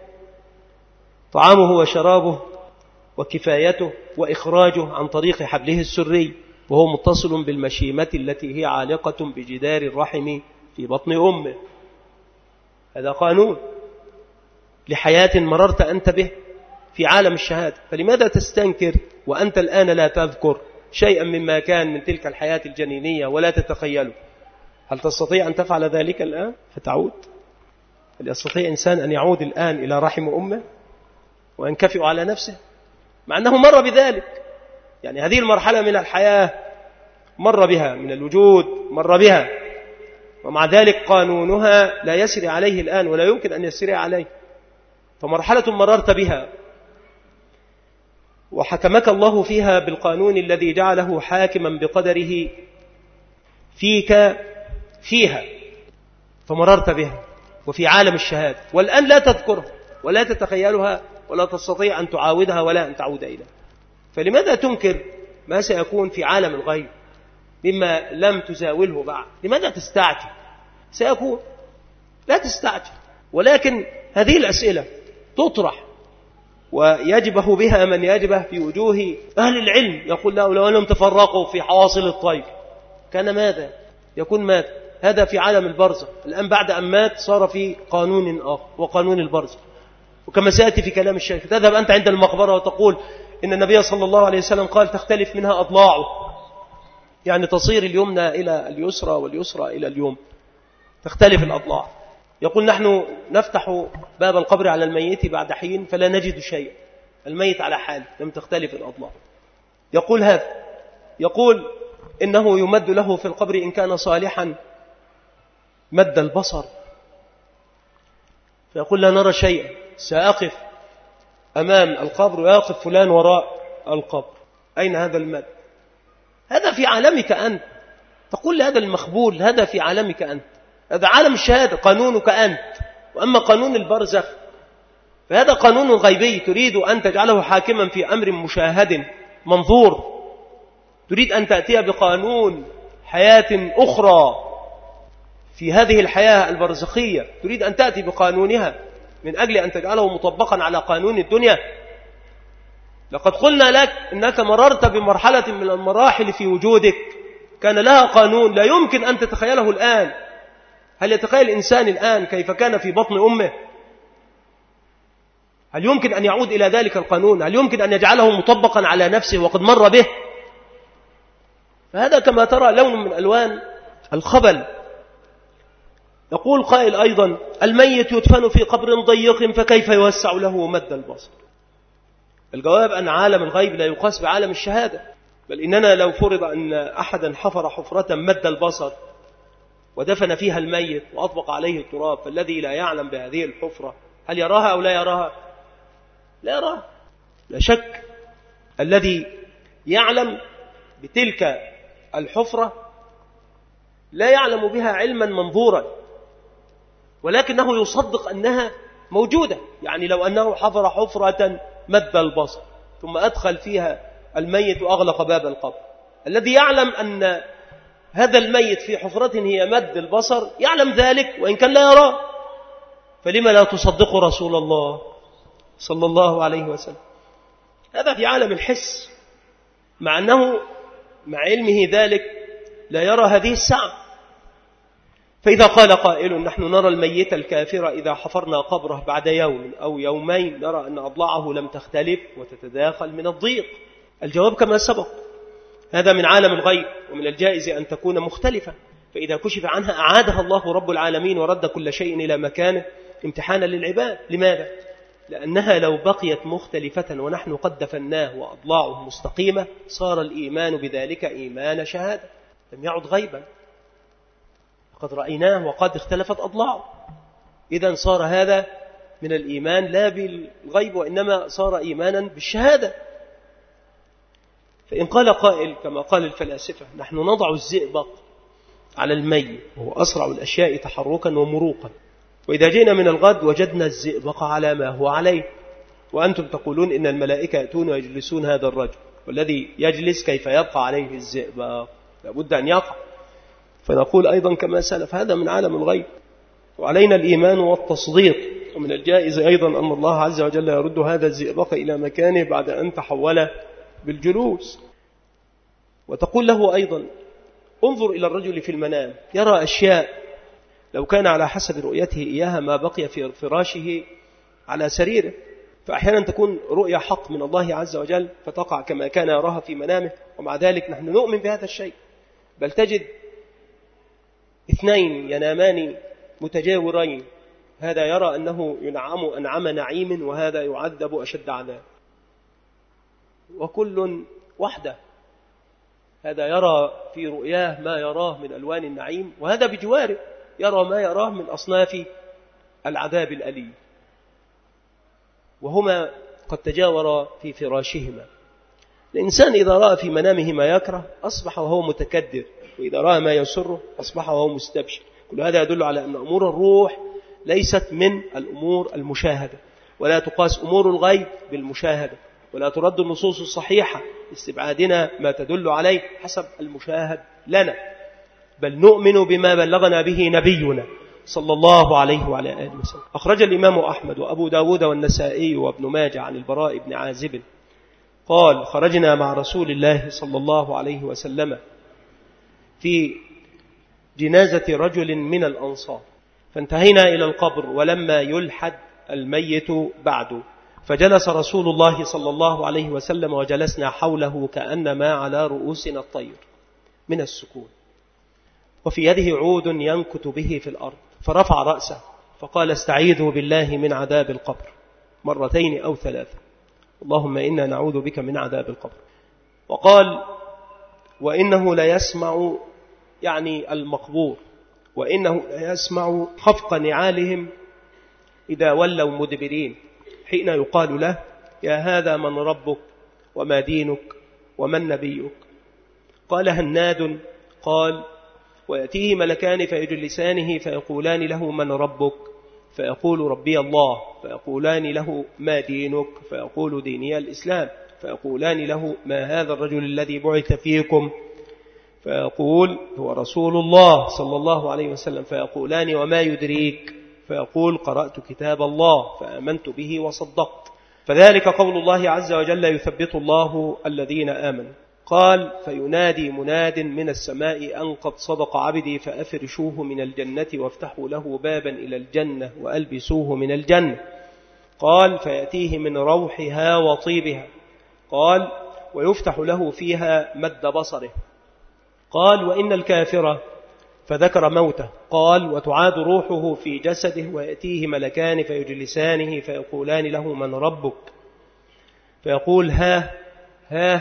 طعامه وشرابه وكفايته وإخراجه عن طريق حبله السري، وهو متصل بالمشيمة التي هي عالقة بجدار الرحم في بطن أمه. هذا قانون لحياة مررت أنت به في عالم الشهادة، فلماذا تستنكر وأنت الآن لا تذكر شيئا مما كان من تلك الحياة الجنينية ولا تتخيله؟ هل تستطيع أن تفعل ذلك الآن فتعود؟ هل يستطيع إنسان أن يعود الآن إلى رحم أمه وينكفئ على نفسه مع أنه مر بذلك؟ يعني هذه المرحلة من الحياة مر بها، من الوجود مر بها، ومع ذلك قانونها لا يسري عليه الآن ولا يمكن أن يسري عليه. فمرحلة مررت بها وحكمك الله فيها بالقانون الذي جعله حاكما بقدره فيك فيها، فمررت بها وفي عالم الشهادة، والآن لا تذكرها ولا تتخيلها ولا تستطيع أن تعاودها ولا أن تعود إليها. فلماذا تنكر ما سيكون في عالم الغيب مما لم تزاوله بعد؟ لماذا تستعجل؟ سيكون، لا تستعجل. ولكن هذه الأسئلة تطرح ويجبه بها من يجبه في وجوه أهل العلم، يقول له لو أنهم تفرقوا في حواصل الطير كان ماذا؟ يكون مات. هذا في عالم البرزخ. الآن بعد أن مات صار في قانون آخر وقانون البرزخ. وكما سيأتي في كلام الشيخ، تذهب أنت عند المقبرة وتقول إن النبي صلى الله عليه وسلم قال تختلف منها أضلاعه، يعني تصير اليمنى إلى اليسرى واليسرى إلى اليمنى، تختلف الأضلاع. يقول نحن نفتح باب القبر على الميت بعد حين فلا نجد شيء، الميت على حال لم تختلف الأضلاع. يقول هذا، يقول إنه يمد له في القبر إن كان صالحا مد البصر، فيقول لا نرى شيئا، سأقف أمام القبر ويقف فلان وراء القبر، أين هذا المد؟ هذا في عالمك أنت. تقول لهذا المخبول هذا في عالمك أنت، هذا عالم الشهادة قانونك أنت. وأما قانون البرزخ فهذا قانون غيبي تريد أن تجعله حاكما في أمر مشاهد منظور، تريد أن تأتي بقانون حياة أخرى في هذه الحياة البرزخية، تريد أن تأتي بقانونها من أجل أن تجعله مطبقا على قانون الدنيا. لقد قلنا لك إنك مررت بمرحلة من المراحل في وجودك كان لها قانون لا يمكن أن تتخيله الآن. هل يتخيل الإنسان الآن كيف كان في بطن أمه؟ هل يمكن أن يعود إلى ذلك القانون؟ هل يمكن أن يجعله مطبقا على نفسه وقد مر به؟ فهذا كما ترى لون من ألوان الخبل. يقول قائل أيضا الميت يدفن في قبر ضيق فكيف يوسع له مد البصر؟ الجواب أن عالم الغيب لا يقاس بعالم الشهادة، بل إننا لو فرض أن أحدا حفر حفرة مد البصر ودفن فيها الميت وأطبق عليه التراب، فالذي لا يعلم بهذه الحفرة هل يراها أو لا يراها؟ لا يراها، لا شك. الذي يعلم بتلك الحفرة لا يعلم بها علما منظورا، ولكنه يصدق أنها موجودة. يعني لو أنه حفر حفرة مد البصر ثم أدخل فيها الميت وأغلق باب القبر، الذي يعلم أن هذا الميت في حفرة هي مد البصر يعلم ذلك وإن كان لا يراه، فلما لا تصدق رسول الله صلى الله عليه وسلم؟ هذا في عالم الحس، مع أنه مع علمه ذلك لا يرى هذه الساعة. فإذا قال قائل نحن نرى الميت الكافر إذا حفرنا قبره بعد يوم أو يومين نرى أن أضلاعه لم تختلف وتتداخل من الضيق، الجواب كما سبق، هذا من عالم الغيب ومن الجائز أن تكون مختلفة، فإذا كشف عنها أعادها الله رب العالمين ورد كل شيء إلى مكانه امتحانا للعباد. لماذا؟ لأنها لو بقيت مختلفة ونحن قد دفناه وأضلاعه مستقيمة صار الإيمان بذلك إيمان شهادة، لم يعد غيبا، قد رأيناه وقد اختلفت أضلاعه. إذن صار هذا من الإيمان لا بالغيب وإنما صار إيمانا بالشهادة. فإن قال قائل كما قال الفلاسفة نحن نضع الزئبق على الميت وهو أسرع الأشياء تحركا ومروقا، وإذا جئنا من الغد وجدنا الزئبق على ما هو عليه، وأنتم تقولون إن الملائكة يأتون ويجلسون هذا الرجل، والذي يجلس كيف يبقى عليه الزئبق؟ لابد أن يقع. فنقول أيضا كما سلف هذا من عالم الغيب، وعلينا الإيمان والتصديق. ومن الجائز أيضا أن الله عز وجل يرد هذا الزئبق إلى مكانه بعد أن تحول بالجلوس. وتقول له أيضا انظر إلى الرجل في المنام يرى أشياء لو كان على حسب رؤيته إياها ما بقي في فراشه على سريره. فأحيانا تكون رؤيا حق من الله عز وجل فتقع كما كان يراها في منامه، ومع ذلك نحن نؤمن بهذا الشيء. بل تجد اثنين ينامان متجاورين، هذا يرى أنه ينعم أنعم نعيم وهذا يعذب أشد عذاب، وكل وحده، هذا يرى في رؤياه ما يراه من ألوان النعيم، وهذا بجواره يرى ما يراه من أصناف العذاب الأليم، وهما قد تجاورا في فراشهما. الإنسان إذا رأى في منامه ما يكره أصبح وهو متكدر، وإذا رأى ما يسره أصبح وهو مستبشر. كل هذا يدل على أن أمور الروح ليست من الأمور المشاهدة، ولا تقاس أمور الغيب بالمشاهدة، ولا ترد النصوص الصحيحة استبعادنا ما تدل عليه حسب المشاهد لنا، بل نؤمن بما بلغنا به نبينا صلى الله عليه وعلى آله وسلم. أخرج الإمام أحمد وأبو داود والنسائي وابن ماجه عن البراء بن عازب قال خرجنا مع رسول الله صلى الله عليه وسلم في جنازة رجل من الأنصار، فانتهينا إلى القبر ولما يلحد الميت بعد، فجلس رسول الله صلى الله عليه وسلم وجلسنا حوله كأنما على رؤوسنا الطير من السكون، وفي يده عود ينكت به في الأرض، فرفع رأسه فقال استعيذوا بالله من عذاب القبر مرتين أو ثلاثة، اللهم إنا نعوذ بك من عذاب القبر. وقال وإنه لا يسمع، يعني المقبور، وإنه لا يسمع خفق نعالهم إذا ولوا مدبرين، حين يقال له يا هذا من ربك وما دينك ومن نبيك؟ قال هناد. قال ويأتيه ملكان فيجلسانه فيقولان له من ربك؟ فيقول ربي الله. فيقولان له ما دينك؟ فيقول ديني الإسلام. فيقولان له ما هذا الرجل الذي بعث فيكم؟ فيقول هو رسول الله صلى الله عليه وسلم. فيقولان وما يدريك؟ فيقول قرأت كتاب الله فآمنت به وصدقت. فذلك قول الله عز وجل يثبت الله الذين آمنوا. قال فينادي مناد من السماء أن قد صدق عبدي فأفرشوه من الجنة وافتحوا له بابا إلى الجنة وألبسوه من الجنة. قال فيأتيه من روحها وطيبها. قال ويفتح له فيها مد بصره. قال وإن الكافر، فذكر موته. قال وتعاد روحه في جسده ويأتيه ملكان فيجلسانه فيقولان له من ربك؟ فيقول ها ها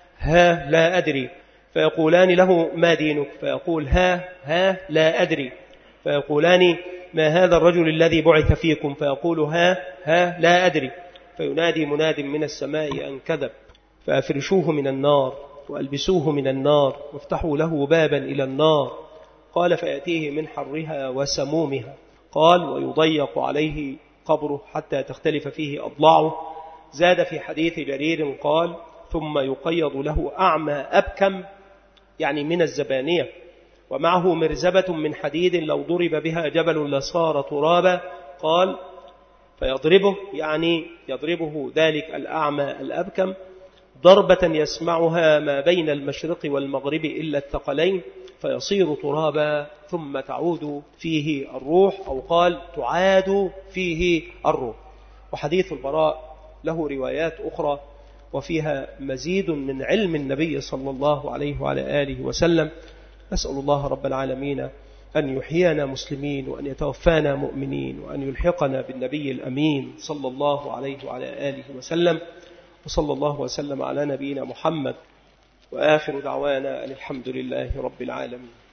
ها لا أدري. فيقولان له ما دينك؟ فيقول ها ها لا أدري. فيقولان ما هذا الرجل الذي بعث فيكم؟ فيقول ها ها لا أدري. فينادي مناد من السماء أن كذب فأفرشوه من النار وألبسوه من النار وافتحوا له بابا إلى النار. قال فيأتيه من حرها وسمومها. قال ويضيق عليه قبره حتى تختلف فيه أضلاعه. زاد في حديث جرير قال ثم يقيض له أعمى أبكم، يعني من الزبانية، ومعه مرزبة من حديد لو ضرب بها جبل لصار ترابا. قال فيضربه، يعني يضربه ذلك الأعمى الأبكم ضربة يسمعها ما بين المشرق والمغرب إلا الثقلين، فيصير ترابا ثم تعود فيه الروح، أو قال تعاد فيه الروح. وحديث البراء له روايات أخرى وفيها مزيد من علم النبي صلى الله عليه وعلى آله وسلم. نسأل الله رب العالمين أن يحيينا مسلمين وأن يتوفانا مؤمنين وأن يلحقنا بالنبي الأمين صلى الله عليه وعلى آله وسلم. وصلى الله وسلم على نبينا محمد، وآخر دعوانا أن الحمد لله رب العالمين.